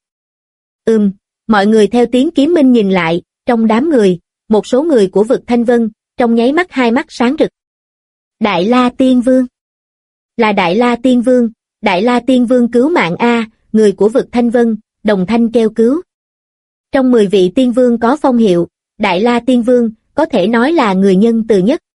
Mọi người theo tiếng kiếm minh nhìn lại, trong đám người, một số người của vực Thanh Vân, trong nháy mắt hai mắt sáng rực. Đại La Tiên Vương. Là Đại La Tiên Vương, Đại La Tiên Vương cứu mạng a, người của vực Thanh Vân, đồng thanh kêu cứu. Trong 10 vị tiên vương có phong hiệu, Đại La Tiên Vương có thể nói là người nhân từ nhất.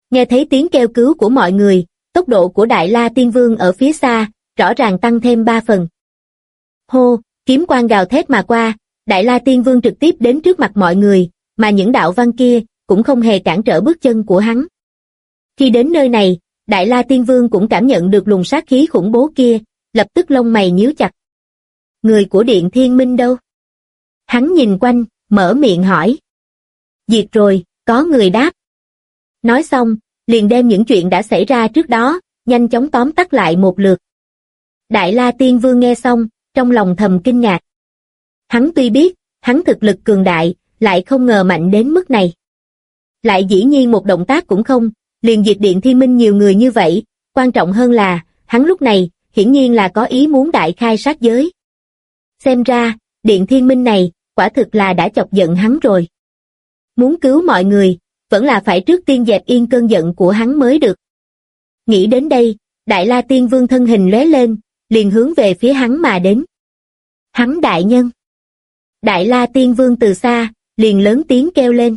Nghe thấy tiếng kêu cứu của mọi người, tốc độ của Đại La Tiên Vương ở phía xa, rõ ràng tăng thêm 3 phần. Hô, kiếm quang gào thét mà qua, Đại La Tiên Vương trực tiếp đến trước mặt mọi người, mà những đạo văn kia cũng không hề cản trở bước chân của hắn. Khi đến nơi này, Đại La Tiên Vương cũng cảm nhận được luồng sát khí khủng bố kia, lập tức lông mày nhíu chặt. Người của Điện Thiên Minh đâu? Hắn nhìn quanh, mở miệng hỏi. Diệt rồi, có người đáp. Nói xong, liền đem những chuyện đã xảy ra trước đó, nhanh chóng tóm tắt lại một lượt. Đại La Tiên Vương nghe xong, trong lòng thầm kinh ngạc. Hắn tuy biết, hắn thực lực cường đại, lại không ngờ mạnh đến mức này. Lại dĩ nhiên một động tác cũng không, liền diệt Điện Thiên Minh nhiều người như vậy, quan trọng hơn là, hắn lúc này, hiển nhiên là có ý muốn đại khai sát giới. Xem ra, Điện Thiên Minh này, quả thực là đã chọc giận hắn rồi. Muốn cứu mọi người, vẫn là phải trước tiên dẹp yên cơn giận của hắn mới được. Nghĩ đến đây, Đại La Tiên Vương thân hình lóe lên, liền hướng về phía hắn mà đến. Hắn đại nhân. Đại La Tiên Vương từ xa, liền lớn tiếng kêu lên.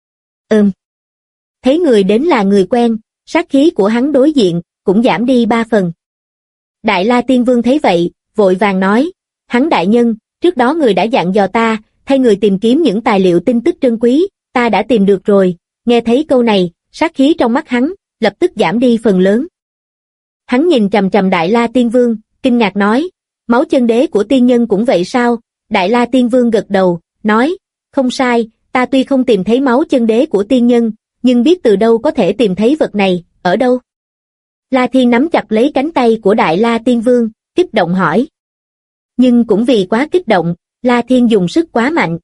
Thấy người đến là người quen, sát khí của hắn đối diện, cũng giảm đi 3 phần. Đại La Tiên Vương thấy vậy, vội vàng nói, hắn đại nhân, trước đó người đã dặn dò ta, thay người tìm kiếm những tài liệu tin tức trân quý, ta đã tìm được rồi. Nghe thấy câu này, sát khí trong mắt hắn, lập tức giảm đi phần lớn. Hắn nhìn chằm chằm Đại La Tiên Vương, kinh ngạc nói, máu chân đế của tiên nhân cũng vậy sao? Đại La Tiên Vương gật đầu, nói, không sai, ta tuy không tìm thấy máu chân đế của tiên nhân, nhưng biết từ đâu có thể tìm thấy vật này, ở đâu? La Thiên nắm chặt lấy cánh tay của Đại La Tiên Vương, kích động hỏi. Nhưng cũng vì quá kích động, La Thiên dùng sức quá mạnh.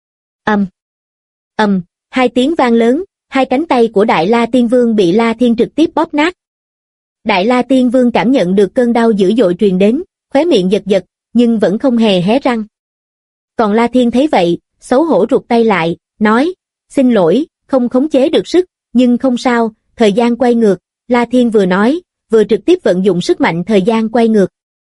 Hai tiếng vang lớn, hai cánh tay của Đại La Tiên Vương bị La Thiên trực tiếp bóp nát. Đại La Tiên Vương cảm nhận được cơn đau dữ dội truyền đến, khóe miệng giật giật, nhưng vẫn không hề hé răng. Còn La Thiên thấy vậy, xấu hổ rụt tay lại, nói, xin lỗi, không khống chế được sức, nhưng không sao, thời gian quay ngược. La Thiên vừa nói, vừa trực tiếp vận dụng sức mạnh thời gian quay ngược.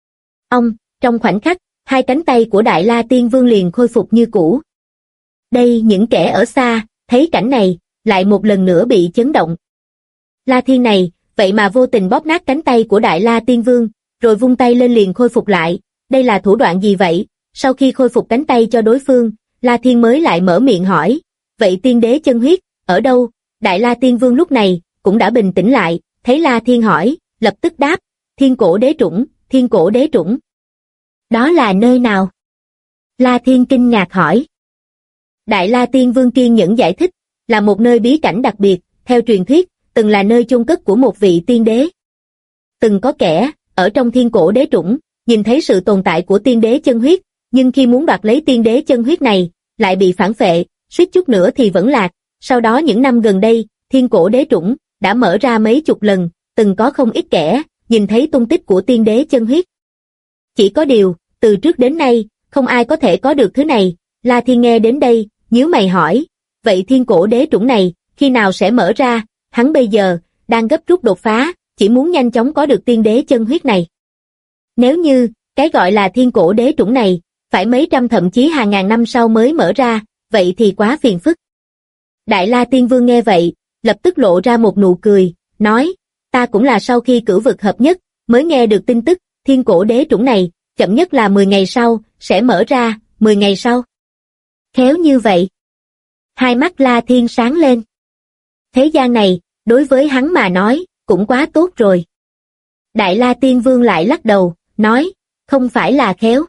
Trong khoảnh khắc, hai cánh tay của Đại La Tiên Vương liền khôi phục như cũ. Đây những kẻ ở xa, thấy cảnh này, lại một lần nữa bị chấn động. La Thiên này, vậy mà vô tình bóp nát cánh tay của Đại La Tiên Vương, rồi vung tay lên liền khôi phục lại, đây là thủ đoạn gì vậy? Sau khi khôi phục cánh tay cho đối phương, La Thiên mới lại mở miệng hỏi, vậy tiên đế chân huyết, ở đâu? Đại La Tiên Vương lúc này, cũng đã bình tĩnh lại, thấy La Thiên hỏi, lập tức đáp, Thiên Cổ Đế Trũng, Thiên Cổ Đế Trũng. Đó là nơi nào? La Thiên kinh ngạc hỏi. Đại La Tiên Vương kiên nhẫn giải thích, là một nơi bí cảnh đặc biệt, theo truyền thuyết, từng là nơi chôn cất của một vị tiên đế. Từng có kẻ, ở trong Thiên Cổ Đế Trũng, nhìn thấy sự tồn tại của tiên đế chân huyết, nhưng khi muốn đoạt lấy tiên đế chân huyết này, lại bị phản phệ, suýt chút nữa thì vẫn lạc. Sau đó những năm gần đây, Thiên Cổ Đế Trũng đã mở ra mấy chục lần, từng có không ít kẻ nhìn thấy tung tích của tiên đế chân huyết. Chỉ có điều, từ trước đến nay, không ai có thể có được thứ này. La Thiên nghe đến đây, nhíu mày hỏi, vậy Thiên Cổ Đế Trũng này, khi nào sẽ mở ra? Hắn bây giờ, đang gấp rút đột phá, chỉ muốn nhanh chóng có được tiên đế chân huyết này. Nếu như, cái gọi là Thiên Cổ Đế Trũng này, phải mấy trăm thậm chí hàng ngàn năm sau mới mở ra, vậy thì quá phiền phức. Đại La Tiên Vương nghe vậy, lập tức lộ ra một nụ cười, nói, ta cũng là sau khi cửu vực hợp nhất, mới nghe được tin tức, Thiên Cổ Đế Trũng này, chậm nhất là 10 ngày sau, sẽ mở ra, 10 ngày sau. Khéo như vậy. Hai mắt La Thiên sáng lên. Thế gian này, đối với hắn mà nói, cũng quá tốt rồi. Đại La Tiên Vương lại lắc đầu, nói, không phải là khéo.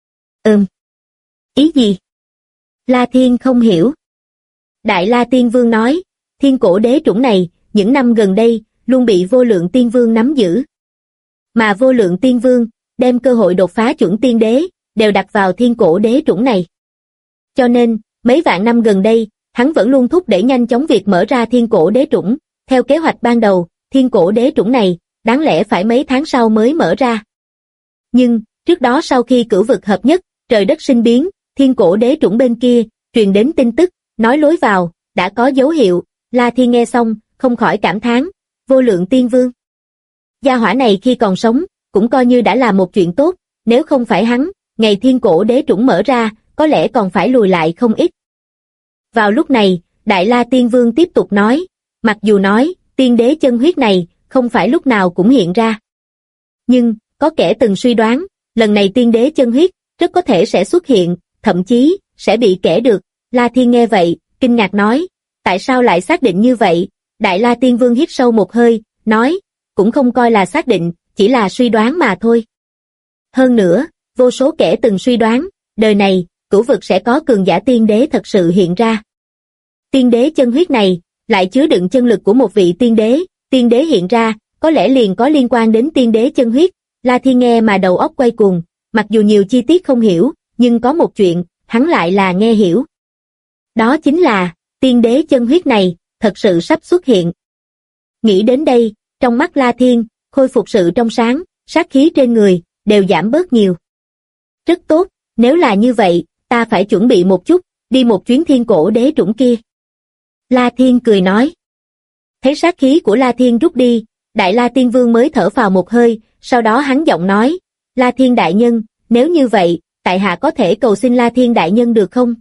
Ý gì? La Thiên không hiểu. Đại La Tiên Vương nói, Thiên Cổ Đế Trũng này, những năm gần đây, luôn bị Vô Lượng Tiên Vương nắm giữ. Mà Vô Lượng Tiên Vương, đem cơ hội đột phá chuẩn tiên đế, đều đặt vào Thiên Cổ Đế Trũng này. Cho nên, mấy vạn năm gần đây, hắn vẫn luôn thúc đẩy nhanh chóng việc mở ra Thiên Cổ Đế Trũng. Theo kế hoạch ban đầu, Thiên Cổ Đế Trũng này, đáng lẽ phải mấy tháng sau mới mở ra. Nhưng, trước đó sau khi cửu vực hợp nhất, trời đất sinh biến, Thiên Cổ Đế Trũng bên kia, truyền đến tin tức, nói lối vào, đã có dấu hiệu. La Thiên nghe xong, không khỏi cảm thán, Vô Lượng Tiên Vương. Gia hỏa này khi còn sống, cũng coi như đã là một chuyện tốt, nếu không phải hắn, ngày Thiên Cổ Đế Trũng mở ra, có lẽ còn phải lùi lại không ít. Vào lúc này, Đại La Tiên Vương tiếp tục nói, mặc dù nói, tiên đế chân huyết này không phải lúc nào cũng hiện ra. Nhưng, có kẻ từng suy đoán, lần này tiên đế chân huyết rất có thể sẽ xuất hiện, thậm chí sẽ bị kẻ được. La Thiên nghe vậy, kinh ngạc nói, tại sao lại xác định như vậy? Đại La Tiên Vương hít sâu một hơi, nói, cũng không coi là xác định, chỉ là suy đoán mà thôi. Hơn nữa, vô số kẻ từng suy đoán, đời này, cửu vực sẽ có cường giả tiên đế thật sự hiện ra. Tiên đế chân huyết này, lại chứa đựng chân lực của một vị tiên đế hiện ra, có lẽ liền có liên quan đến tiên đế chân huyết. La Thiên nghe mà đầu óc quay cuồng, mặc dù nhiều chi tiết không hiểu, nhưng có một chuyện, hắn lại là nghe hiểu. Đó chính là, tiên đế chân huyết này, thật sự sắp xuất hiện. Nghĩ đến đây, trong mắt La Thiên, khôi phục sự trong sáng, sát khí trên người, đều giảm bớt nhiều. Rất tốt, nếu là như vậy, ta phải chuẩn bị một chút, đi một chuyến thiên cổ đế trũng kia. La Thiên cười nói. Thấy sát khí của La Thiên rút đi, Đại La Tiên Vương mới thở phào một hơi, sau đó hắn giọng nói, La Thiên đại nhân, nếu như vậy, tại hạ có thể cầu xin La Thiên đại nhân được không?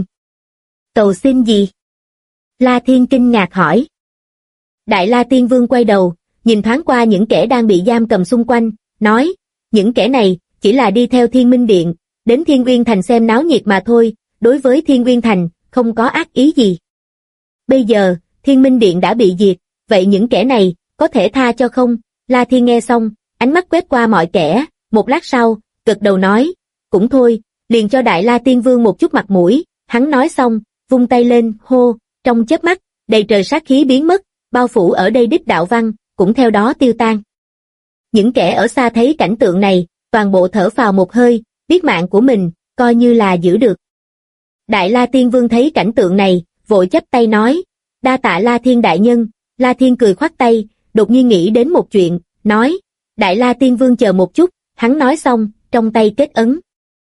Cầu xin gì? La Thiên kinh ngạc hỏi. Đại La Tiên Vương quay đầu, nhìn thoáng qua những kẻ đang bị giam cầm xung quanh, nói, những kẻ này, chỉ là đi theo Thiên Minh Điện, đến Thiên Uyên Thành xem náo nhiệt mà thôi, đối với Thiên Uyên Thành, không có ác ý gì. Bây giờ, Thiên Minh Điện đã bị diệt, vậy những kẻ này, có thể tha cho không? La Thiên nghe xong, ánh mắt quét qua mọi kẻ, một lát sau, gật đầu nói, cũng thôi, liền cho Đại La Tiên Vương một chút mặt mũi, hắn nói xong, vung tay lên, hô, trong chớp mắt, đầy trời sát khí biến mất, bao phủ ở đây đích đạo văn, cũng theo đó tiêu tan. Những kẻ ở xa thấy cảnh tượng này, toàn bộ thở phào một hơi, biết mạng của mình, coi như là giữ được. Đại La Tiên Vương thấy cảnh tượng này, vội chắp tay nói, đa tạ La Thiên đại nhân. La Thiên cười khoát tay, đột nhiên nghĩ đến một chuyện, nói, Đại La Tiên Vương chờ một chút, hắn nói xong, trong tay kết ấn.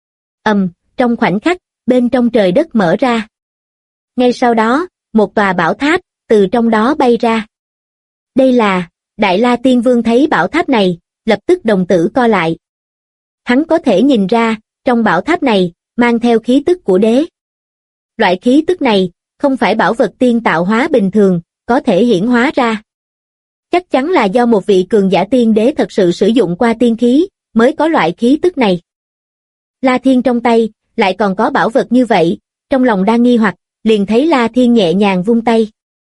Trong khoảnh khắc, bên trong trời đất mở ra. Ngay sau đó, một tòa bảo tháp, từ trong đó bay ra. Đây là, Đại La Tiên Vương thấy bảo tháp này, lập tức đồng tử co lại. Hắn có thể nhìn ra, trong bảo tháp này, mang theo khí tức của đế. Loại khí tức này, không phải bảo vật tiên tạo hóa bình thường, có thể hiển hóa ra. Chắc chắn là do một vị cường giả tiên đế thật sự sử dụng qua tiên khí, mới có loại khí tức này. La Thiên trong tay, lại còn có bảo vật như vậy, trong lòng đang nghi hoặc, liền thấy La Thiên nhẹ nhàng vung tay.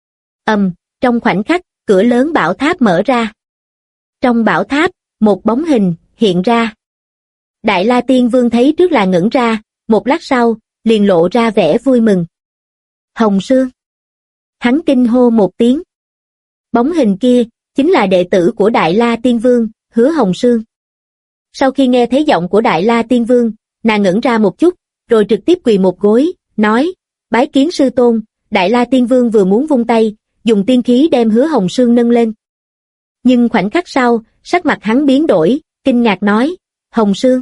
Trong khoảnh khắc, cửa lớn bảo tháp mở ra. Trong bảo tháp, một bóng hình, hiện ra. Đại La Tiên Vương thấy trước là ngẩn ra, một lát sau, liền lộ ra vẻ vui mừng. Hồng Sương. Hắn kinh hô một tiếng. Bóng hình kia, chính là đệ tử của Đại La Tiên Vương, Hứa Hồng Sương. Sau khi nghe thấy giọng của Đại La Tiên Vương, nàng ngẩn ra một chút, rồi trực tiếp quỳ một gối, nói, bái kiến sư tôn. Đại La Tiên Vương vừa muốn vung tay, dùng tiên khí đem Hứa Hồng Sương nâng lên. Nhưng khoảnh khắc sau, sắc mặt hắn biến đổi, kinh ngạc nói, Hồng Sương.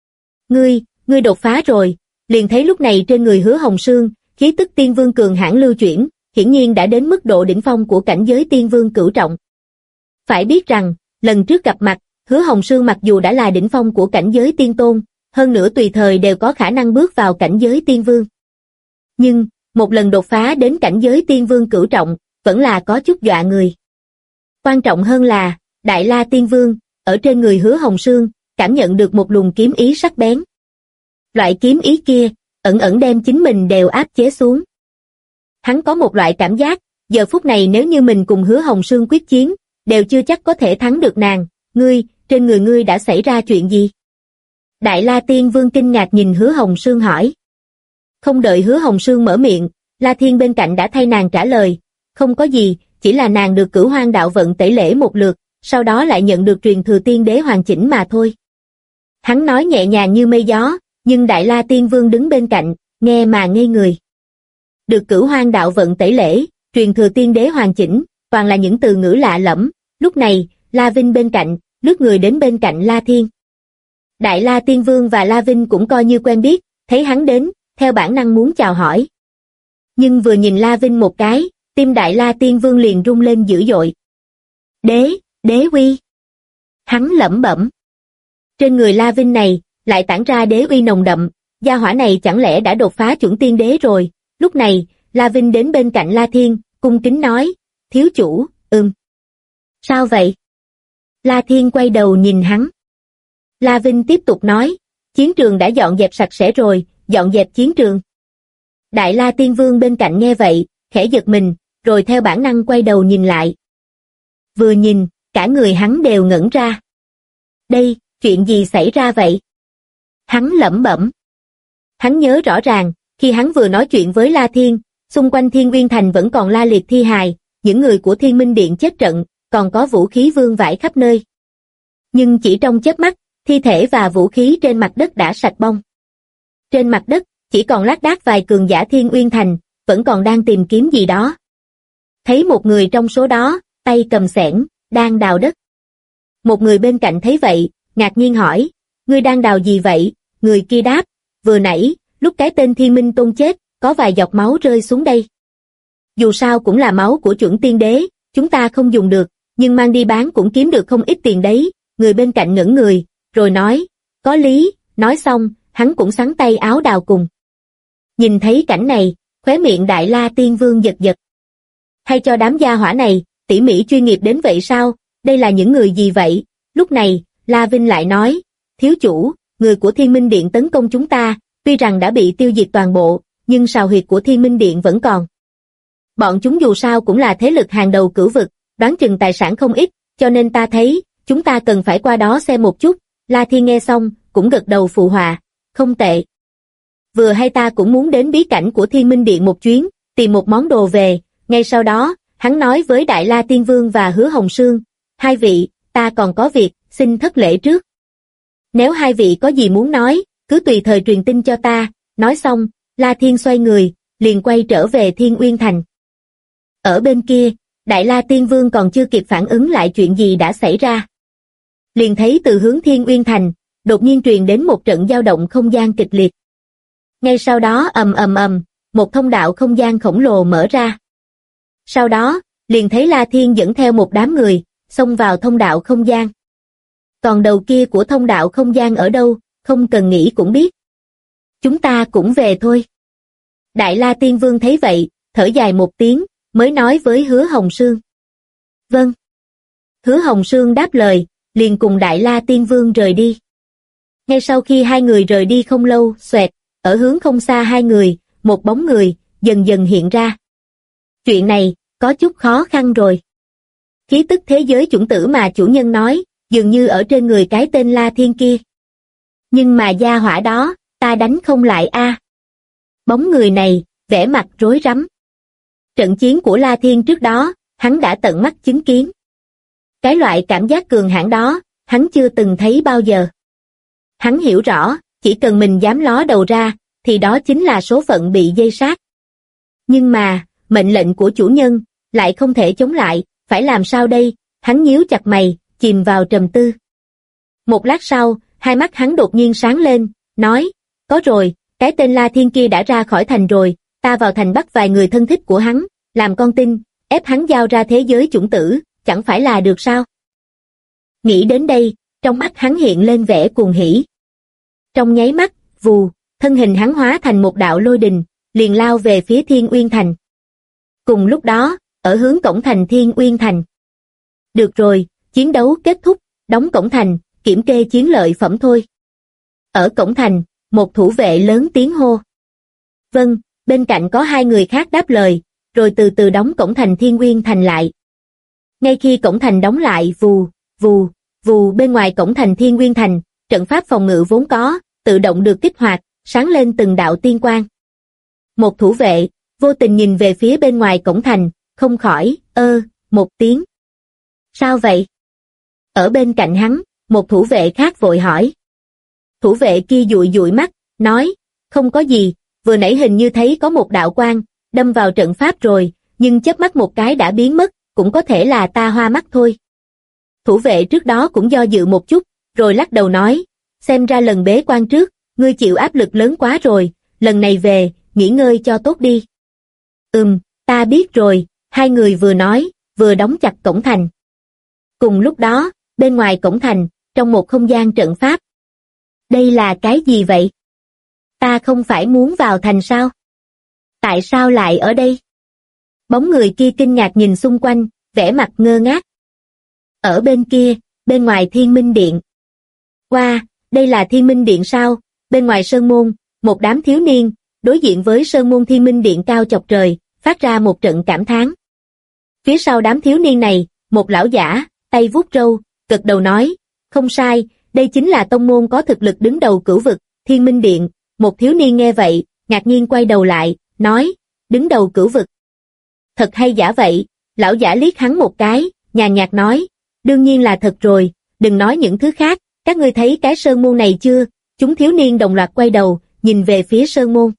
Ngươi đột phá rồi, liền thấy lúc này trên người Hứa Hồng Sương, khí tức tiên vương cường hãn lưu chuyển, hiển nhiên đã đến mức độ đỉnh phong của cảnh giới tiên vương cửu trọng. Phải biết rằng, lần trước gặp mặt, Hứa Hồng Sương mặc dù đã là đỉnh phong của cảnh giới tiên tôn, hơn nữa tùy thời đều có khả năng bước vào cảnh giới tiên vương. Nhưng, một lần đột phá đến cảnh giới tiên vương cửu trọng, vẫn là có chút dọa người. Quan trọng hơn là, Đại La Tiên Vương, ở trên người Hứa Hồng Sương, cảm nhận được một luồng kiếm ý sắc bén. Loại kiếm ý kia, ẩn ẩn đem chính mình đều áp chế xuống. Hắn có một loại cảm giác, giờ phút này nếu như mình cùng Hứa Hồng Sương quyết chiến, đều chưa chắc có thể thắng được nàng. Trên người ngươi đã xảy ra chuyện gì? Đại La Tiên Vương kinh ngạc nhìn Hứa Hồng Sương hỏi. Không đợi Hứa Hồng Sương mở miệng, La Thiên bên cạnh đã thay nàng trả lời, không có gì, chỉ là nàng được Cửu Hoang đạo vận tẩy lễ một lượt, sau đó lại nhận được truyền thừa tiên đế hoàn chỉnh mà thôi. Hắn nói nhẹ nhàng như mây gió, nhưng Đại La Tiên Vương đứng bên cạnh, nghe mà ngây người. Được Cửu Hoang đạo vận tẩy lễ, truyền thừa tiên đế hoàn chỉnh, toàn là những từ ngữ lạ lẫm. Lúc này, La Vinh bên cạnh, lướt người đến bên cạnh La Thiên. Đại La Tiên Vương và La Vinh cũng coi như quen biết, thấy hắn đến, theo bản năng muốn chào hỏi. Nhưng vừa nhìn La Vinh một cái, tim Đại La Tiên Vương liền rung lên dữ dội. Đế uy. Hắn lẩm bẩm. Trên người La Vinh này, lại tản ra đế uy nồng đậm, gia hỏa này chẳng lẽ đã đột phá chuẩn tiên đế rồi. Lúc này, La Vinh đến bên cạnh La Thiên, cung kính nói, thiếu chủ, Sao vậy? La Thiên quay đầu nhìn hắn. La Vinh tiếp tục nói, chiến trường đã dọn dẹp sạch sẽ rồi, dọn dẹp chiến trường. Đại La Tiên Vương bên cạnh nghe vậy, khẽ giật mình, rồi theo bản năng quay đầu nhìn lại. Vừa nhìn, cả người hắn đều ngẩn ra. Đây, chuyện gì xảy ra vậy? Hắn lẩm bẩm. Hắn nhớ rõ ràng, khi hắn vừa nói chuyện với La Thiên, xung quanh Thiên Uyên Thành vẫn còn la liệt thi hài, những người của Thiên Minh Điện chết trận, còn có vũ khí vương vãi khắp nơi. Nhưng chỉ trong chớp mắt, thi thể và vũ khí trên mặt đất đã sạch bong. Trên mặt đất, chỉ còn lác đác vài cường giả Thiên Uyên Thành, vẫn còn đang tìm kiếm gì đó. Thấy một người trong số đó, tay cầm xẻng, đang đào đất. Một người bên cạnh thấy vậy, ngạc nhiên hỏi, ngươi đang đào gì vậy? Người kia đáp, vừa nãy, lúc cái tên Thiên Minh Tôn chết, có vài giọt máu rơi xuống đây. Dù sao cũng là máu của chuẩn tiên đế, chúng ta không dùng được, nhưng mang đi bán cũng kiếm được không ít tiền đấy. Người bên cạnh ngẩn người, rồi nói, có lý. Nói xong, hắn cũng xắn tay áo đào cùng. Nhìn thấy cảnh này, khóe miệng Đại La Tiên Vương giật giật. Hay cho đám gia hỏa này, tỉ mỉ chuyên nghiệp đến vậy sao? Đây là những người gì vậy? Lúc này, La Vinh lại nói, thiếu chủ, người của Thiên Minh Điện tấn công chúng ta, tuy rằng đã bị tiêu diệt toàn bộ, nhưng sào huyệt của Thiên Minh Điện vẫn còn. Bọn chúng dù sao cũng là thế lực hàng đầu cửu vực, đoán chừng tài sản không ít, cho nên ta thấy, chúng ta cần phải qua đó xem một chút. La Thiên nghe xong, cũng gật đầu phụ họa, không tệ. Vừa hay ta cũng muốn đến bí cảnh của Thiên Minh Điện một chuyến, tìm một món đồ về. Ngay sau đó, hắn nói với Đại La Tiên Vương và Hứa Hồng Sương, hai vị, ta còn có việc, xin thất lễ trước. Nếu hai vị có gì muốn nói, cứ tùy thời truyền tin cho ta. Nói xong, La Thiên xoay người, liền quay trở về Thiên Uyên Thành. Ở bên kia, Đại La Tiên Vương còn chưa kịp phản ứng lại chuyện gì đã xảy ra. Liền thấy từ hướng Thiên Uyên Thành, đột nhiên truyền đến một trận dao động không gian kịch liệt. Ngay sau đó ầm ầm ầm, một thông đạo không gian khổng lồ mở ra. Sau đó, liền thấy La Thiên dẫn theo một đám người, xông vào thông đạo không gian. Còn đầu kia của thông đạo không gian ở đâu, không cần nghĩ cũng biết. Chúng ta cũng về thôi. Đại La Tiên Vương thấy vậy, thở dài một tiếng, mới nói với Hứa Hồng Sương. Vâng. Hứa Hồng Sương đáp lời, liền cùng Đại La Tiên Vương rời đi. Ngay sau khi hai người rời đi không lâu, xoẹt, ở hướng không xa hai người, một bóng người, dần dần hiện ra. Chuyện này, có chút khó khăn rồi. Khí tức thế giới chủng tử mà chủ nhân nói, dường như ở trên người cái tên La Thiên kia. Nhưng mà gia hỏa đó, ta đánh không lại a. Bóng người này, vẻ mặt rối rắm. Trận chiến của La Thiên trước đó, hắn đã tận mắt chứng kiến. Cái loại cảm giác cường hãn đó, hắn chưa từng thấy bao giờ. Hắn hiểu rõ, chỉ cần mình dám ló đầu ra, thì đó chính là số phận bị dây sát. Nhưng mà, mệnh lệnh của chủ nhân, lại không thể chống lại, phải làm sao đây? Hắn nhíu chặt mày, chìm vào trầm tư. Một lát sau, hai mắt hắn đột nhiên sáng lên, nói, có rồi, cái tên La Thiên kia đã ra khỏi thành rồi, ta vào thành bắt vài người thân thích của hắn, làm con tin, ép hắn giao ra thế giới chủng tử, chẳng phải là được sao? Nghĩ đến đây, trong mắt hắn hiện lên vẻ cuồng hỉ. Trong nháy mắt, vù, thân hình hắn hóa thành một đạo lôi đình, liền lao về phía Thiên Uyên Thành. Cùng lúc đó, ở hướng cổng thành Thiên Uyên Thành. Được rồi, chiến đấu kết thúc, đóng cổng thành, kiểm kê chiến lợi phẩm thôi. Ở cổng thành, một thủ vệ lớn tiếng hô. Vâng, bên cạnh có hai người khác đáp lời, rồi từ từ đóng cổng thành Thiên Uyên Thành lại. Ngay khi cổng thành đóng lại vù, vù, vù bên ngoài cổng thành Thiên Uyên Thành, trận pháp phòng ngự vốn có, tự động được kích hoạt, sáng lên từng đạo tiên quang. Một thủ vệ, vô tình nhìn về phía bên ngoài cổng thành, không khỏi, một tiếng. Sao vậy? Ở bên cạnh hắn, một thủ vệ khác vội hỏi. Thủ vệ kia dụi dụi mắt, nói, không có gì, vừa nãy hình như thấy có một đạo quang, đâm vào trận pháp rồi, nhưng chớp mắt một cái đã biến mất, cũng có thể là ta hoa mắt thôi. Thủ vệ trước đó cũng do dự một chút, rồi lắc đầu nói, xem ra lần bế quan trước, ngươi chịu áp lực lớn quá rồi, lần này về, nghỉ ngơi cho tốt đi. Ta biết rồi, hai người vừa nói, vừa đóng chặt cổng thành. Cùng lúc đó, bên ngoài cổng thành, trong một không gian trận pháp. Đây là cái gì vậy? Ta không phải muốn vào thành sao? Tại sao lại ở đây? Bóng người kia kinh ngạc nhìn xung quanh, vẻ mặt ngơ ngác. Ở bên kia, bên ngoài Thiên Minh Điện. Wow, đây là Thiên Minh Điện sao? Bên ngoài sơn môn, một đám thiếu niên, đối diện với sơn môn Thiên Minh Điện cao chọc trời, phát ra một trận cảm thán. Phía sau đám thiếu niên này, một lão giả, tay vuốt râu, gật đầu nói, không sai, đây chính là tông môn có thực lực đứng đầu cửu vực, Thiên Minh Điện. Một thiếu niên nghe vậy, ngạc nhiên quay đầu lại, nói, đứng đầu cửu vực. Thật hay giả vậy? Lão giả liếc hắn một cái, nhàn nhạt nói, đương nhiên là thật rồi, đừng nói những thứ khác, các ngươi thấy cái sơn môn này chưa? Chúng thiếu niên đồng loạt quay đầu, nhìn về phía sơn môn.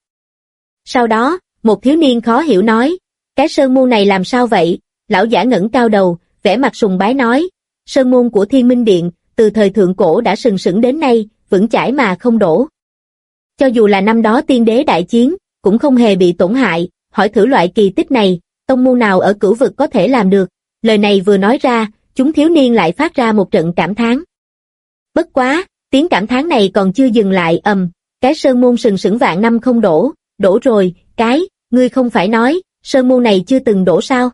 Sau đó, một thiếu niên khó hiểu nói, cái sơn môn này làm sao vậy? Lão giả ngẩng cao đầu, vẻ mặt sùng bái nói, sơn môn của Thiên Minh Điện, từ thời thượng cổ đã sừng sững đến nay, vững chãi mà không đổ. Cho dù là năm đó tiên đế đại chiến, cũng không hề bị tổn hại, hỏi thử loại kỳ tích này, tông môn nào ở cửu vực có thể làm được? Lời này vừa nói ra, chúng thiếu niên lại phát ra một trận cảm thán. Bất quá, tiếng cảm thán này còn chưa dừng lại, cái sơn môn sừng sững vạn năm không đổ, đổ rồi, ngươi không phải nói, sơn môn này chưa từng đổ sao?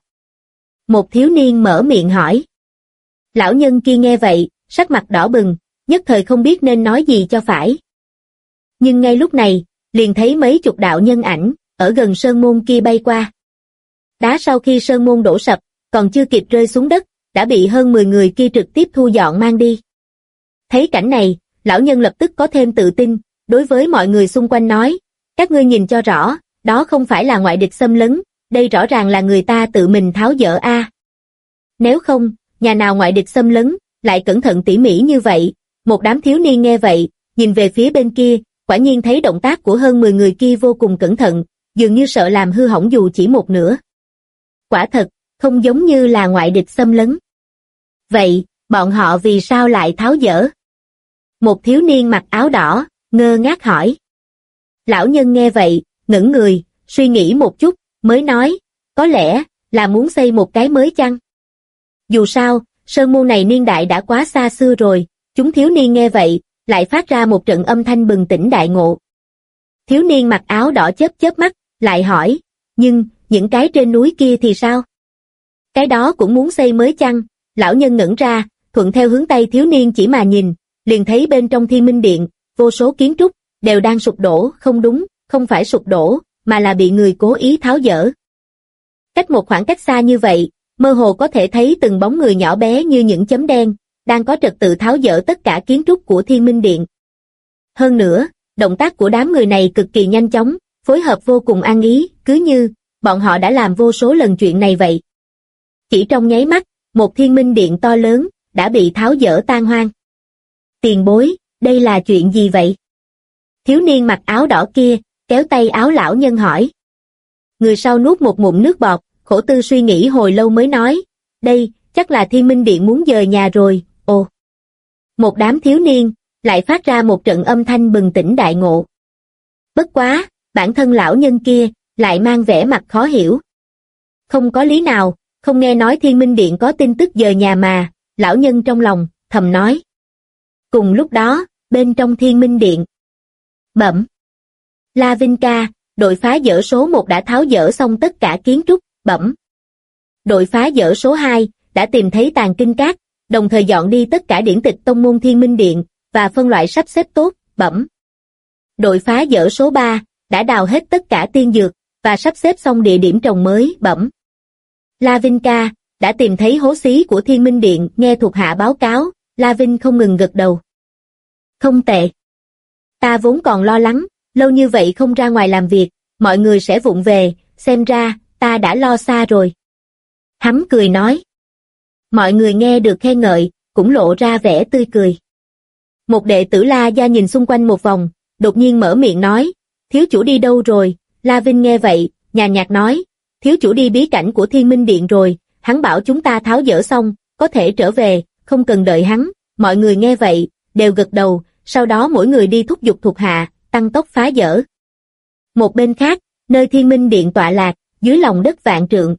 Một thiếu niên mở miệng hỏi. Lão nhân kia nghe vậy, sắc mặt đỏ bừng, nhất thời không biết nên nói gì cho phải. Nhưng ngay lúc này, liền thấy mấy chục đạo nhân ảnh, ở gần sơn môn kia bay qua. Đá sau khi sơn môn đổ sập, còn chưa kịp rơi xuống đất, đã bị hơn 10 người kia trực tiếp thu dọn mang đi. Thấy cảnh này, lão nhân lập tức có thêm tự tin, đối với mọi người xung quanh nói, các ngươi nhìn cho rõ, đó không phải là ngoại địch xâm lấn, đây rõ ràng là người ta tự mình tháo dỡ a. Nếu không, nhà nào ngoại địch xâm lấn, lại cẩn thận tỉ mỉ như vậy. Một đám thiếu niên nghe vậy, nhìn về phía bên kia, quả nhiên thấy động tác của hơn 10 người kia vô cùng cẩn thận, dường như sợ làm hư hỏng dù chỉ một nửa. Quả thật, không giống như là ngoại địch xâm lấn. Vậy, bọn họ vì sao lại tháo dỡ? Một thiếu niên mặc áo đỏ, ngơ ngác hỏi. Lão nhân nghe vậy, ngẩng người, suy nghĩ một chút, mới nói, có lẽ là muốn xây một cái mới chăng? Dù sao, sơn môn này niên đại đã quá xa xưa rồi, chúng thiếu niên nghe vậy, lại phát ra một trận âm thanh bừng tỉnh đại ngộ. Thiếu niên mặc áo đỏ chớp chớp mắt, lại hỏi, nhưng, những cái trên núi kia thì sao? Cái đó cũng muốn xây mới chăng? Lão nhân ngẩn ra, thuận theo hướng tay thiếu niên chỉ mà nhìn, liền thấy bên trong Thiên Minh Điện, vô số kiến trúc, đều đang sụp đổ, không đúng, không phải sụp đổ, mà là bị người cố ý tháo dỡ. Cách một khoảng cách xa như vậy, mơ hồ có thể thấy từng bóng người nhỏ bé như những chấm đen, đang có trật tự tháo dỡ tất cả kiến trúc của Thiên Minh Điện. Hơn nữa, động tác của đám người này cực kỳ nhanh chóng, phối hợp vô cùng ăn ý, cứ như bọn họ đã làm vô số lần chuyện này vậy. Chỉ trong nháy mắt, một Thiên Minh Điện to lớn đã bị tháo dỡ tan hoang. Tiền bối, đây là chuyện gì vậy? Thiếu niên mặc áo đỏ kia kéo tay áo lão nhân hỏi. Người sau nuốt một ngụm nước bọt, khổ tư suy nghĩ hồi lâu mới nói, đây, chắc là Thiên Minh Điện muốn dời nhà rồi. Ồ! Một đám thiếu niên lại phát ra một trận âm thanh bừng tỉnh đại ngộ. Bất quá, bản thân lão nhân kia lại mang vẻ mặt khó hiểu. Không có lý nào, không nghe nói Thiên Minh Điện có tin tức dời nhà mà, lão nhân trong lòng thầm nói. Cùng lúc đó, bên trong Thiên Minh Điện. Bẩm. La Vinh ca, đội phá dỡ số 1 đã tháo dỡ xong tất cả kiến trúc. Bẩm. Đội phá dỡ số 2 đã tìm thấy tàn kinh cát, đồng thời dọn đi tất cả điển tịch tông môn Thiên Minh Điện và phân loại sắp xếp tốt. Bẩm. Đội phá dỡ số 3 đã đào hết tất cả tiên dược và sắp xếp xong địa điểm trồng mới. Bẩm. La Vinh ca đã tìm thấy hố xí của Thiên Minh Điện, nghe thuộc hạ báo cáo. La Vinh không ngừng gật đầu. Không tệ. Ta vốn còn lo lắng, lâu như vậy không ra ngoài làm việc, mọi người sẽ vụng về, xem ra, ta đã lo xa rồi. Hắn cười nói. Mọi người nghe được khen ngợi, cũng lộ ra vẻ tươi cười. Một đệ tử La gia nhìn xung quanh một vòng, đột nhiên mở miệng nói, thiếu chủ đi đâu rồi? La Vinh nghe vậy, nhàn nhạt nói, thiếu chủ đi bí cảnh của Thiên Minh Điện rồi, hắn bảo chúng ta tháo dỡ xong, có thể trở về, không cần đợi hắn. Mọi người nghe vậy, đều gật đầu, sau đó mỗi người đi thúc giục thuộc hạ, tăng tốc phá dỡ. Một bên khác, nơi Thiên Minh Điện tọa lạc, dưới lòng đất vạn trượng.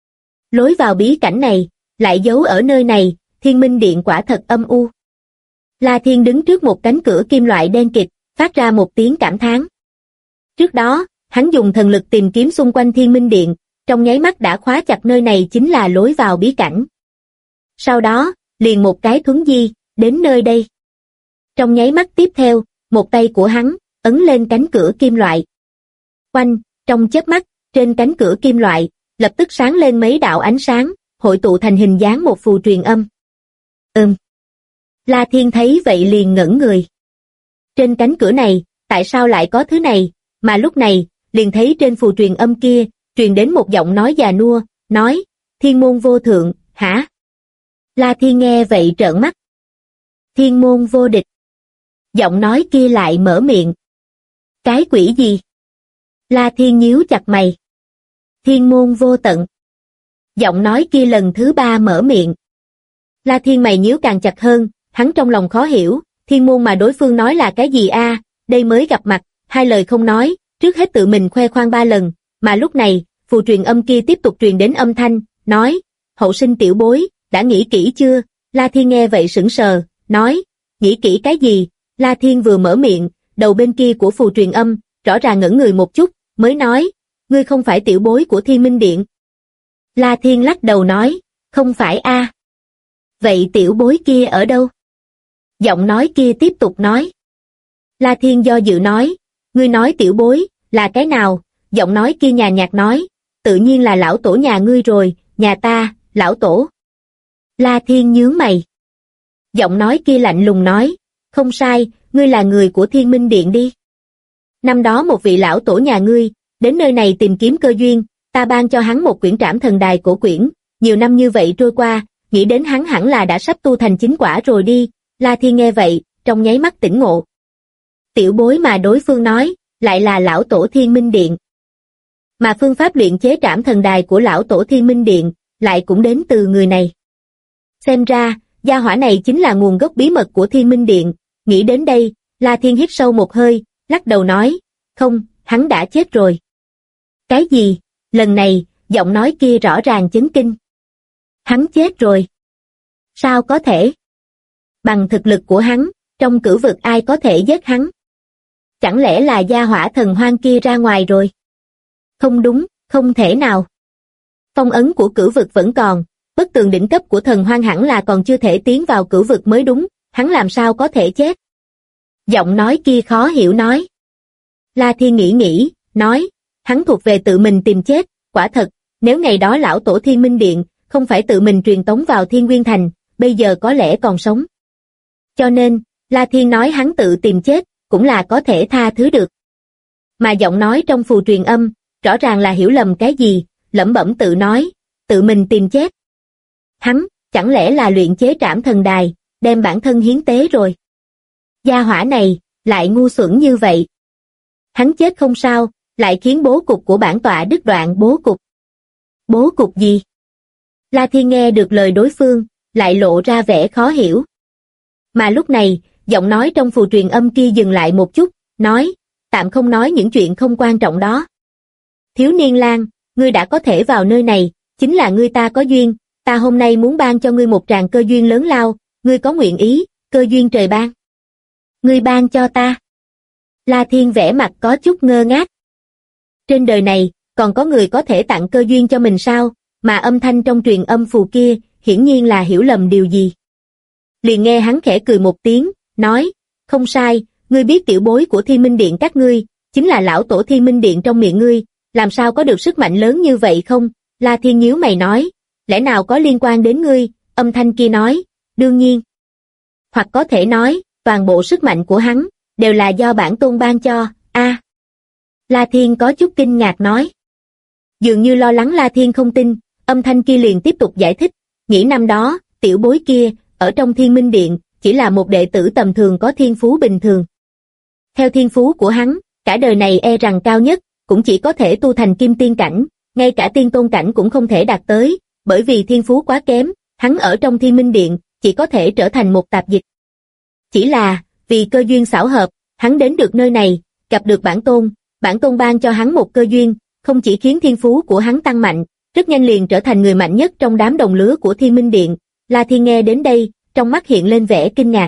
Lối vào bí cảnh này, lại giấu ở nơi này, Thiên Minh Điện quả thật âm u. La Thiên đứng trước một cánh cửa kim loại đen kịt, phát ra một tiếng cảm thán. Trước đó, hắn dùng thần lực tìm kiếm xung quanh Thiên Minh Điện, trong nháy mắt đã khóa chặt nơi này chính là lối vào bí cảnh. Sau đó, liền một cái thuấn di, đến nơi đây. Trong nháy mắt tiếp theo, một tay của hắn, ấn lên cánh cửa kim loại. Oanh, trong chớp mắt, trên cánh cửa kim loại, lập tức sáng lên mấy đạo ánh sáng, hội tụ thành hình dáng một phù truyền âm. La Thiên thấy vậy liền ngẩn người. Trên cánh cửa này, tại sao lại có thứ này, mà lúc này, liền thấy trên phù truyền âm kia, truyền đến một giọng nói già nua, nói, Thiên môn vô thượng, hả? La Thiên nghe vậy trợn mắt. Thiên môn vô địch. Giọng nói kia lại mở miệng. Cái quỷ gì? La Thiên nhíu chặt mày. Thiên môn vô tận. Giọng nói kia lần thứ ba mở miệng. La Thiên mày nhíu càng chặt hơn, hắn trong lòng khó hiểu, thiên môn mà đối phương nói là cái gì a? Đây mới gặp mặt, hai lời không nói, trước hết tự mình khoe khoang 3 lần, mà lúc này, phù truyền âm kia tiếp tục truyền đến âm thanh, nói, hậu sinh tiểu bối, đã nghĩ kỹ chưa? La Thiên nghe vậy sững sờ, nói, nghĩ kỹ cái gì? La Thiên vừa mở miệng, đầu bên kia của phù truyền âm, rõ ràng ngẩn người một chút, mới nói, ngươi không phải tiểu bối của Thiên Minh Điện. La Thiên lắc đầu nói, không phải a. Vậy tiểu bối kia ở đâu? Giọng nói kia tiếp tục nói. La Thiên do dự nói, ngươi nói tiểu bối, là cái nào? Giọng nói kia nhàn nhạt nói, tự nhiên là lão tổ nhà ngươi rồi, nhà ta, lão tổ. La Thiên nhướng mày. Giọng nói kia lạnh lùng nói, không sai, ngươi là người của Thiên Minh Điện đi. Năm đó một vị lão tổ nhà ngươi, đến nơi này tìm kiếm cơ duyên, ta ban cho hắn một quyển Trảm Thần Đài cổ quyển, nhiều năm như vậy trôi qua, nghĩ đến hắn hẳn là đã sắp tu thành chính quả rồi đi. La Thiên nghe vậy, trong nháy mắt tỉnh ngộ. Tiểu bối mà đối phương nói, lại là lão tổ Thiên Minh Điện. Mà phương pháp luyện chế Trảm Thần Đài của lão tổ Thiên Minh Điện, lại cũng đến từ người này. Xem ra, gia hỏa này chính là nguồn gốc bí mật của Thiên Minh Điện. Nghĩ đến đây, La Thiên hít sâu một hơi, lắc đầu nói, không, hắn đã chết rồi. Cái gì? Lần này, giọng nói kia rõ ràng chấn kinh. Hắn chết rồi. Sao có thể? Bằng thực lực của hắn, trong cửu vực ai có thể giết hắn? Chẳng lẽ là gia hỏa thần hoang kia ra ngoài rồi? Không đúng, không thể nào. Phong ấn của cửu vực vẫn còn, bức tường đỉnh cấp của thần hoang hẳn là còn chưa thể tiến vào cửu vực mới đúng, hắn làm sao có thể chết? Giọng nói kia khó hiểu nói. La Thiên nghĩ, nói, hắn thuộc về tự mình tìm chết, quả thật, nếu ngày đó lão tổ Thiên Minh Điện, không phải tự mình truyền tống vào Thiên Nguyên Thành, bây giờ có lẽ còn sống. Cho nên, La Thiên nói hắn tự tìm chết, cũng là có thể tha thứ được. Mà giọng nói trong phù truyền âm, rõ ràng là hiểu lầm cái gì, lẩm bẩm tự nói, tự mình tìm chết. Hắn, chẳng lẽ là luyện chế Trảm Thần Đài, đem bản thân hiến tế rồi. Gia hỏa này, lại ngu xuẩn như vậy. Hắn chết không sao, lại khiến bố cục của bản tọa đứt đoạn bố cục. Bố cục gì? La Thiên nghe được lời đối phương, lại lộ ra vẻ khó hiểu. Mà lúc này, giọng nói trong phù truyền âm kia dừng lại một chút, nói, tạm không nói những chuyện không quan trọng đó. Thiếu niên lang, ngươi đã có thể vào nơi này, chính là ngươi ta có duyên, ta hôm nay muốn ban cho ngươi một tràng cơ duyên lớn lao, ngươi có nguyện ý, cơ duyên trời ban. Ngươi ban cho ta. La Thiên vẻ mặt có chút ngơ ngác. Trên đời này, còn có người có thể tặng cơ duyên cho mình sao, mà âm thanh trong truyền âm phù kia, hiển nhiên là hiểu lầm điều gì. Liền nghe hắn khẽ cười một tiếng, nói, không sai, ngươi biết tiểu bối của Thiên Minh Điện các ngươi, chính là lão tổ Thiên Minh Điện trong miệng ngươi, làm sao có được sức mạnh lớn như vậy không? La Thiên nhíu mày nói, lẽ nào có liên quan đến ngươi? Âm thanh kia nói, đương nhiên. Hoặc có thể nói, toàn bộ sức mạnh của hắn, đều là do bản tôn ban cho, a. La Thiên có chút kinh ngạc nói. Dường như lo lắng La Thiên không tin, âm thanh kia liền tiếp tục giải thích, nghĩ năm đó, tiểu bối kia, ở trong Thiên Minh Điện, chỉ là một đệ tử tầm thường có thiên phú bình thường. Theo thiên phú của hắn, cả đời này e rằng cao nhất, cũng chỉ có thể tu thành kim tiên cảnh, ngay cả tiên tôn cảnh cũng không thể đạt tới, bởi vì thiên phú quá kém, hắn ở trong Thiên Minh Điện, chỉ có thể trở thành một tạp dịch. Chỉ là, vì cơ duyên xảo hợp, hắn đến được nơi này, gặp được bản tôn ban cho hắn một cơ duyên, không chỉ khiến thiên phú của hắn tăng mạnh, rất nhanh liền trở thành người mạnh nhất trong đám đồng lứa của Thiên Minh Điện. La Thiên nghe đến đây, trong mắt hiện lên vẻ kinh ngạc.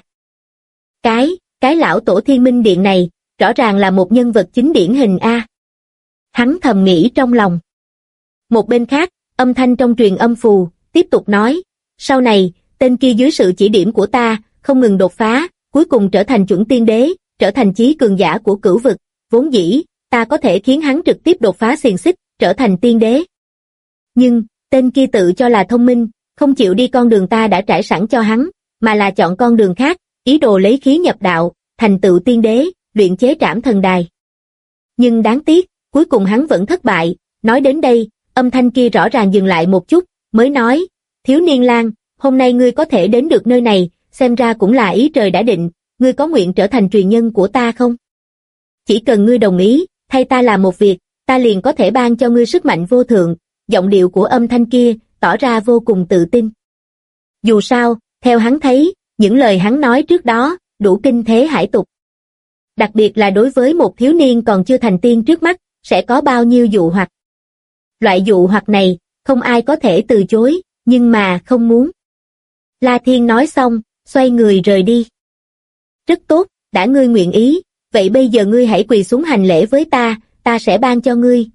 Cái lão tổ Thiên Minh Điện này, rõ ràng là một nhân vật chính điển hình a. Hắn thầm nghĩ trong lòng. Một bên khác, âm thanh trong truyền âm phù, tiếp tục nói, sau này, tên kia dưới sự chỉ điểm của ta, không ngừng đột phá, cuối cùng trở thành chuẩn tiên đế, trở thành chí cường giả của cửu vực, vốn dĩ, ta có thể khiến hắn trực tiếp đột phá xiềng xích, trở thành tiên đế. Nhưng, tên kia tự cho là thông minh, không chịu đi con đường ta đã trải sẵn cho hắn, mà là chọn con đường khác, ý đồ lấy khí nhập đạo, thành tựu tiên đế, luyện chế Trảm Thần Đài. Nhưng đáng tiếc, cuối cùng hắn vẫn thất bại. Nói đến đây, âm thanh kia rõ ràng dừng lại một chút, mới nói, Thiếu Niên Lang, hôm nay ngươi có thể đến được nơi này, xem ra cũng là ý trời đã định, ngươi có nguyện trở thành truyền nhân của ta không? Chỉ cần ngươi đồng ý, thay ta làm một việc, ta liền có thể ban cho ngươi sức mạnh vô thượng. Giọng điệu của âm thanh kia tỏ ra vô cùng tự tin. Dù sao, theo hắn thấy, những lời hắn nói trước đó đủ kinh thế hải tục. Đặc biệt là đối với một thiếu niên còn chưa thành tiên trước mắt, sẽ có bao nhiêu dụ hoặc. Loại dụ hoặc này, không ai có thể từ chối, nhưng mà không muốn. La Thiên nói xong, xoay người rời đi. Rất tốt, đã ngươi nguyện ý, vậy bây giờ ngươi hãy quỳ xuống hành lễ với ta sẽ ban cho ngươi,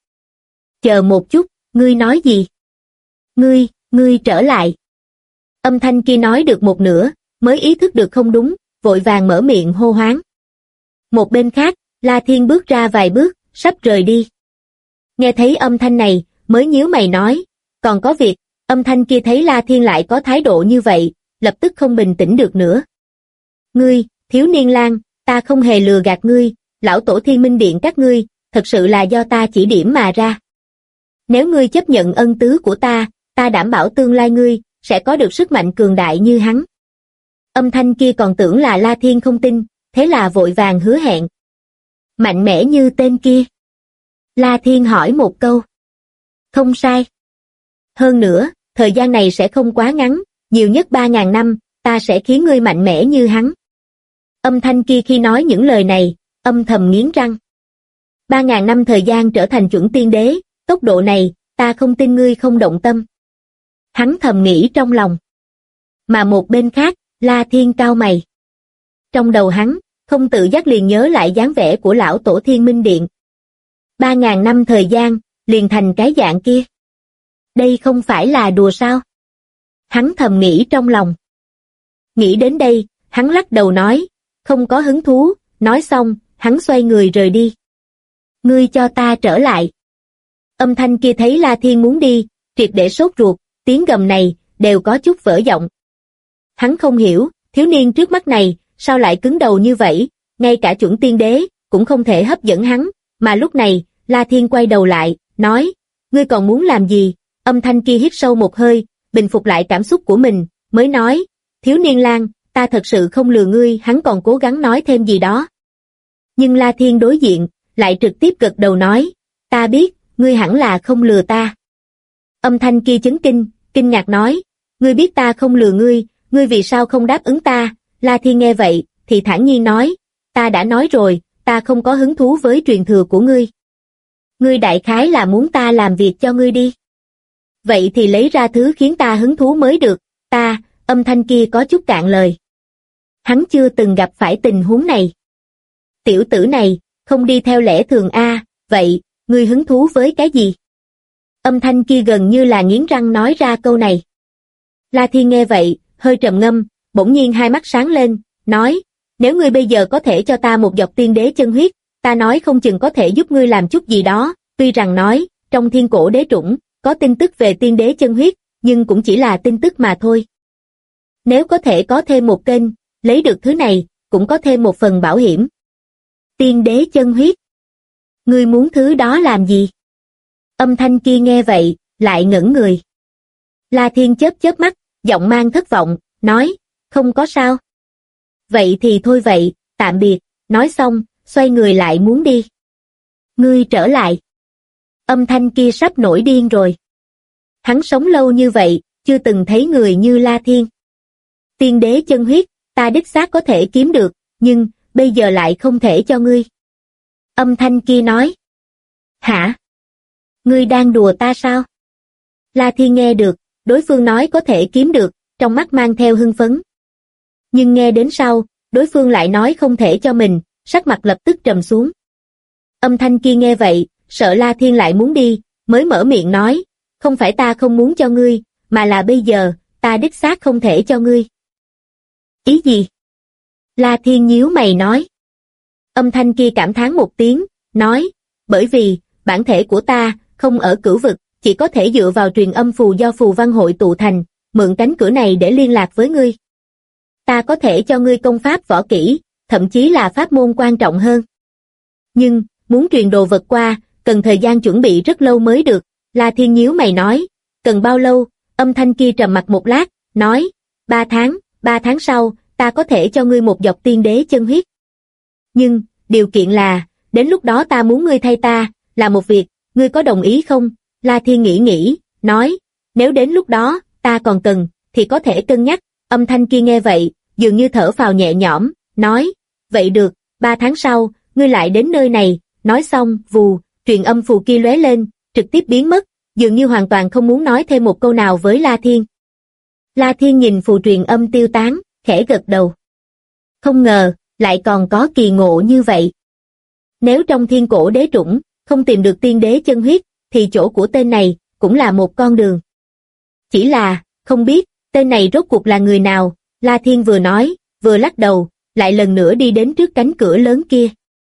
Chờ một chút, ngươi nói gì? Ngươi trở lại. Âm thanh kia nói được một nửa, mới ý thức được không đúng, vội vàng mở miệng hô hoán. Một bên khác, La Thiên bước ra vài bước, sắp rời đi. Nghe thấy âm thanh này, mới nhíu mày nói, còn có việc. Âm thanh kia thấy La Thiên lại có thái độ như vậy, lập tức không bình tĩnh được nữa. Ngươi, Thiếu Niên Lang, ta không hề lừa gạt ngươi, lão tổ Thiên Minh Điện các ngươi, thật sự là do ta chỉ điểm mà ra. Nếu ngươi chấp nhận ân tứ của ta đảm bảo tương lai ngươi sẽ có được sức mạnh cường đại như hắn. Âm thanh kia còn tưởng là La Thiên không tin, thế là vội vàng hứa hẹn. Mạnh mẽ như tên kia. La Thiên hỏi một câu. Không sai. Hơn nữa, thời gian này sẽ không quá ngắn, nhiều nhất 3.000 năm, ta sẽ khiến ngươi mạnh mẽ như hắn. Âm thanh kia khi nói những lời này, âm thầm nghiến răng. 3.000 năm thời gian trở thành chuẩn tiên đế, tốc độ này, ta không tin ngươi không động tâm. Hắn thầm nghĩ trong lòng. Mà một bên khác, La Thiên cau mày. Trong đầu hắn, không tự giác liền nhớ lại dáng vẻ của lão tổ Thiên Minh Điện. 3.000 năm thời gian, liền thành cái dạng kia. Đây không phải là đùa sao? Hắn thầm nghĩ trong lòng. Nghĩ đến đây, hắn lắc đầu nói, không có hứng thú, nói xong, hắn xoay người rời đi. Ngươi cho ta trở lại. Âm thanh kia thấy La Thiên muốn đi, triệt để sốt ruột, tiếng gầm này, đều có chút vỡ giọng. Hắn không hiểu, thiếu niên trước mắt này, sao lại cứng đầu như vậy, ngay cả chuẩn tiên đế, cũng không thể hấp dẫn hắn, mà lúc này, La Thiên quay đầu lại, nói, ngươi còn muốn làm gì? Âm thanh kia hít sâu một hơi, bình phục lại cảm xúc của mình, mới nói, Thiếu Niên Lang, ta thật sự không lừa ngươi. Hắn còn cố gắng nói thêm gì đó. Nhưng La Thiên đối diện, lại trực tiếp gật đầu nói, ta biết, ngươi hẳn là không lừa ta. Âm thanh kia chấn kinh, kinh ngạc nói, ngươi biết ta không lừa ngươi, ngươi vì sao không đáp ứng ta? La Thiên nghe vậy, thì thản nhiên nói, ta đã nói rồi, ta không có hứng thú với truyền thừa của ngươi. Ngươi đại khái là muốn ta làm việc cho ngươi đi. Vậy thì lấy ra thứ khiến ta hứng thú mới được, âm thanh kia có chút cạn lời. Hắn chưa từng gặp phải tình huống này. Tiểu tử này, không đi theo lẽ thường a, vậy, ngươi hứng thú với cái gì? Âm thanh kia gần như là nghiến răng nói ra câu này. La Thiên nghe vậy, hơi trầm ngâm, bỗng nhiên hai mắt sáng lên, nói, nếu ngươi bây giờ có thể cho ta một giọt tiên đế chân huyết, ta nói không chừng có thể giúp ngươi làm chút gì đó. Tuy rằng nói, trong thiên cổ đế trũng, có tin tức về tiên đế chân huyết, nhưng cũng chỉ là tin tức mà thôi. Nếu có thể có thêm một kênh, lấy được thứ này, cũng có thêm một phần bảo hiểm. Tiên đế chân huyết. Ngươi muốn thứ đó làm gì? Âm thanh kia nghe vậy, lại ngẩn người. La Thiên chớp chớp mắt, giọng mang thất vọng, nói, không có sao. Vậy thì thôi vậy, tạm biệt, nói xong, xoay người lại muốn đi. Ngươi trở lại. Âm thanh kia sắp nổi điên rồi. Hắn sống lâu như vậy, chưa từng thấy người như La Thiên. Tiên đế chân huyết, ta đích xác có thể kiếm được, nhưng, bây giờ lại không thể cho ngươi. Âm thanh kia nói. Hả? Ngươi đang đùa ta sao? La Thiên nghe được, đối phương nói có thể kiếm được, trong mắt mang theo hưng phấn. Nhưng nghe đến sau, đối phương lại nói không thể cho mình, sắc mặt lập tức trầm xuống. Âm thanh kia nghe vậy, sợ La Thiên lại muốn đi, mới mở miệng nói, không phải ta không muốn cho ngươi, mà là bây giờ, ta đích xác không thể cho ngươi. Ý gì? La Thiên nhíu mày nói. Âm thanh kia cảm thán một tiếng, nói, bởi vì, bản thể của ta, không ở cửu vực, chỉ có thể dựa vào truyền âm phù do phù văn hội tụ thành, mượn cánh cửa này để liên lạc với ngươi. Ta có thể cho ngươi công pháp võ kỹ, thậm chí là pháp môn quan trọng hơn. Nhưng, muốn truyền đồ vật qua, cần thời gian chuẩn bị rất lâu mới được. La Thiên nhíu mày nói, cần bao lâu? Âm thanh kia trầm mặc một lát, nói, 3 tháng, 3 tháng sau, ta có thể cho ngươi một giọt tiên đế chân huyết. Nhưng, điều kiện là, đến lúc đó ta muốn ngươi thay ta, là một việc, ngươi có đồng ý không? La Thiên nghĩ, nói, nếu đến lúc đó, ta còn cần, thì có thể cân nhắc. Âm thanh kia nghe vậy, dường như thở phào nhẹ nhõm, nói, vậy được, 3 tháng sau, ngươi lại đến nơi này. Nói xong, vù, truyền âm phù kia lóe lên, trực tiếp biến mất, dường như hoàn toàn không muốn nói thêm một câu nào với La Thiên. La Thiên nhìn phù truyền âm tiêu tán, khẽ gật đầu. Không ngờ, lại còn có kỳ ngộ như vậy. Nếu trong thiên cổ đế trũng, không tìm được tiên đế chân huyết, thì chỗ của tên này, cũng là một con đường. Chỉ là, không biết, tên này rốt cuộc là người nào? La Thiên vừa nói, vừa lắc đầu, lại lần nữa đi đến trước cánh cửa lớn kia.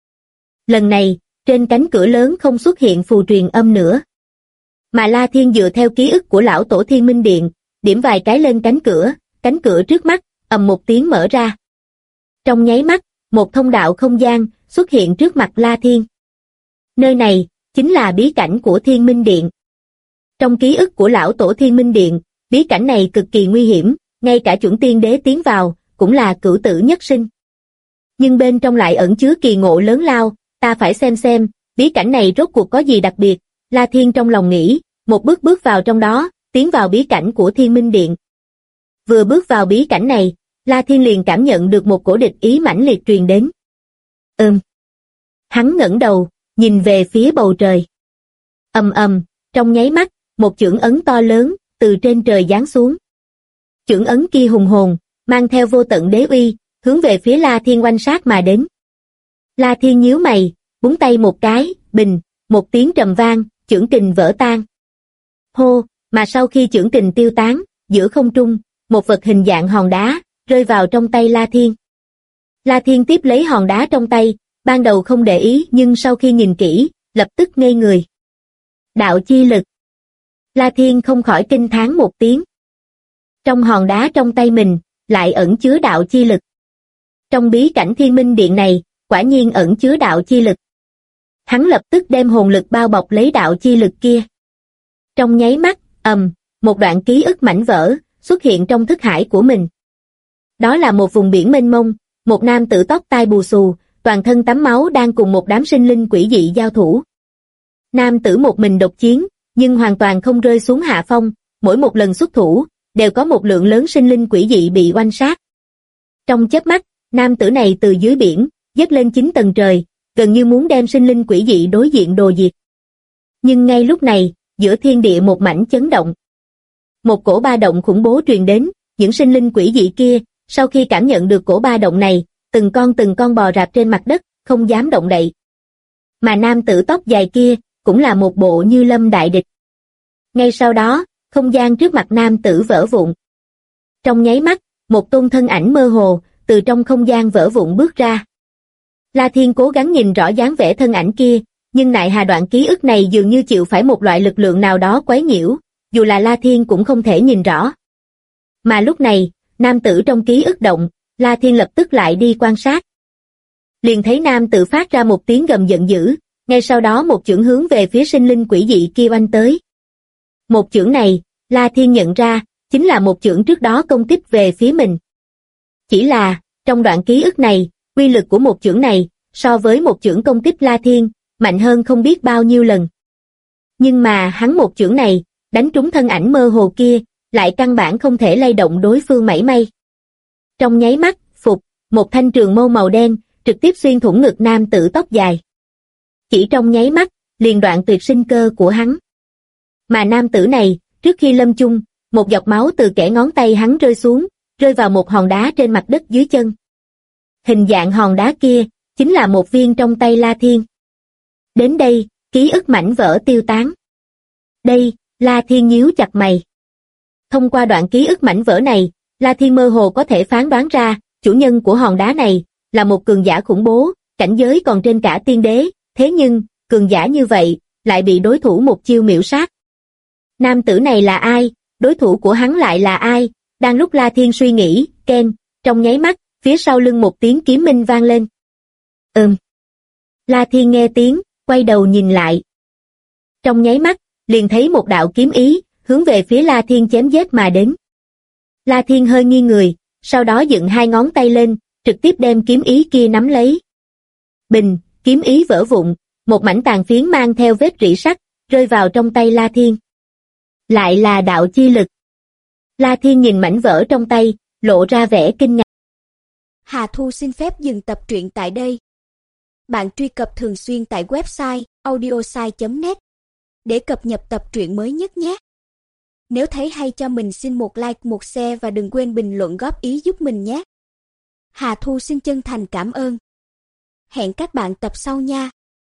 Lần này, trên cánh cửa lớn không xuất hiện phù truyền âm nữa. Mà La Thiên dựa theo ký ức của lão tổ Thiên Minh Điện, điểm vài cái lên cánh cửa trước mắt, ầm một tiếng mở ra. Trong nháy mắt, một thông đạo không gian xuất hiện trước mặt La Thiên. Nơi này, chính là bí cảnh của Thiên Minh Điện. Trong ký ức của lão tổ Thiên Minh Điện, bí cảnh này cực kỳ nguy hiểm, ngay cả chuẩn tiên đế tiến vào, cũng là cửu tử nhất sinh. Nhưng bên trong lại ẩn chứa kỳ ngộ lớn lao, ta phải xem, bí cảnh này rốt cuộc có gì đặc biệt. La Thiên trong lòng nghĩ, một bước vào trong đó, tiến vào bí cảnh của Thiên Minh Điện. Vừa bước vào bí cảnh này, La Thiên liền cảm nhận được một cổ địch ý mãnh liệt truyền đến. Hắn ngẩng đầu, nhìn về phía bầu trời. Ầm, trong nháy mắt, một chưởng ấn to lớn, từ trên trời giáng xuống. Chưởng ấn kia hùng hồn, mang theo vô tận đế uy, hướng về phía La Thiên oanh sát mà đến. La Thiên nhíu mày, búng tay một cái, bình, một tiếng trầm vang, chưởng kình vỡ tan. Hô, mà sau khi chưởng kình tiêu tán, giữa không trung, một vật hình dạng hòn đá, rơi vào trong tay La Thiên. La Thiên tiếp lấy hòn đá trong tay, ban đầu không để ý nhưng sau khi nhìn kỹ, lập tức ngây người. Đạo chi lực. La Thiên không khỏi kinh thán một tiếng. Trong hòn đá trong tay mình, lại ẩn chứa đạo chi lực. Trong bí cảnh Thiên Minh Điện này, quả nhiên ẩn chứa đạo chi lực. Hắn lập tức đem hồn lực bao bọc lấy đạo chi lực kia. Trong nháy mắt, một đoạn ký ức mảnh vỡ, xuất hiện trong thức hải của mình. Đó là một vùng biển mênh mông, một nam tử tóc tai bù xù, toàn thân tắm máu đang cùng một đám sinh linh quỷ dị giao thủ. Nam tử một mình độc chiến, nhưng hoàn toàn không rơi xuống hạ phong, mỗi một lần xuất thủ, đều có một lượng lớn sinh linh quỷ dị bị oanh sát. Trong chớp mắt, nam tử này từ dưới biển, dứt lên 9 tầng trời, gần như muốn đem sinh linh quỷ dị đối diện đồ diệt. Nhưng ngay lúc này, giữa thiên địa một mảnh chấn động. Một cổ ba động khủng bố truyền đến, những sinh linh quỷ dị kia, sau khi cảm nhận được cổ ba động này, từng con bò rạp trên mặt đất, không dám động đậy. Mà nam tử tóc dài kia, cũng là một bộ như lâm đại địch. Ngay sau đó, không gian trước mặt nam tử vỡ vụn. Trong nháy mắt, một tôn thân ảnh mơ hồ, từ trong không gian vỡ vụn bước ra. La Thiên cố gắng nhìn rõ dáng vẻ thân ảnh kia, nhưng nại hà đoạn ký ức này dường như chịu phải một loại lực lượng nào đó quấy nhiễu, dù là La Thiên cũng không thể nhìn rõ. Mà lúc này, nam tử trong ký ức động, La Thiên lập tức lại đi quan sát. Liền thấy nam tử phát ra một tiếng gầm giận dữ, ngay sau đó một chưởng hướng về phía sinh linh quỷ dị kia oanh tới. Một chưởng này, La Thiên nhận ra, chính là một chưởng trước đó công kích về phía mình. Chỉ là, trong đoạn ký ức này, uy lực của một chưởng này, so với một chưởng công kích La Thiên, mạnh hơn không biết bao nhiêu lần. Nhưng mà hắn một chưởng này, đánh trúng thân ảnh mơ hồ kia, lại căn bản không thể lay động đối phương mảy may. Trong nháy mắt, một thanh trường mâu màu đen, trực tiếp xuyên thủng ngực nam tử tóc dài. Chỉ trong nháy mắt, liền đoạn tuyệt sinh cơ của hắn. Mà nam tử này, trước khi lâm chung, một giọt máu từ kẽ ngón tay hắn rơi xuống, rơi vào một hòn đá trên mặt đất dưới chân. Hình dạng hòn đá kia, chính là một viên trong tay La Thiên. Đến đây, ký ức mảnh vỡ tiêu tán. Đây, La Thiên nhíu chặt mày. Thông qua đoạn ký ức mảnh vỡ này, La Thiên mơ hồ có thể phán đoán ra, chủ nhân của hòn đá này là một cường giả khủng bố, cảnh giới còn trên cả tiên đế, thế nhưng, cường giả như vậy, lại bị đối thủ một chiêu miểu sát. Nam tử này là ai? Đối thủ của hắn lại là ai? Đang lúc La Thiên suy nghĩ, keng, trong nháy mắt, phía sau lưng một tiếng kiếm minh vang lên. La Thiên nghe tiếng, quay đầu nhìn lại. Trong nháy mắt, liền thấy một đạo kiếm ý, hướng về phía La Thiên chém giết mà đến. La Thiên hơi nghiêng người, sau đó dựng hai ngón tay lên, trực tiếp đem kiếm ý kia nắm lấy. Bình, kiếm ý vỡ vụn, một mảnh tàn phiến mang theo vết rỉ sắt, rơi vào trong tay La Thiên. Lại là đạo chi lực. La Thiên nhìn mảnh vỡ trong tay, lộ ra vẻ kinh ngạc. Hà Thu xin phép dừng tập truyện tại đây. Bạn truy cập thường xuyên tại website audiosai.net để cập nhật tập truyện mới nhất nhé. Nếu thấy hay cho mình xin một like, một share và đừng quên bình luận góp ý giúp mình nhé. Hà Thu xin chân thành cảm ơn. Hẹn các bạn tập sau nha.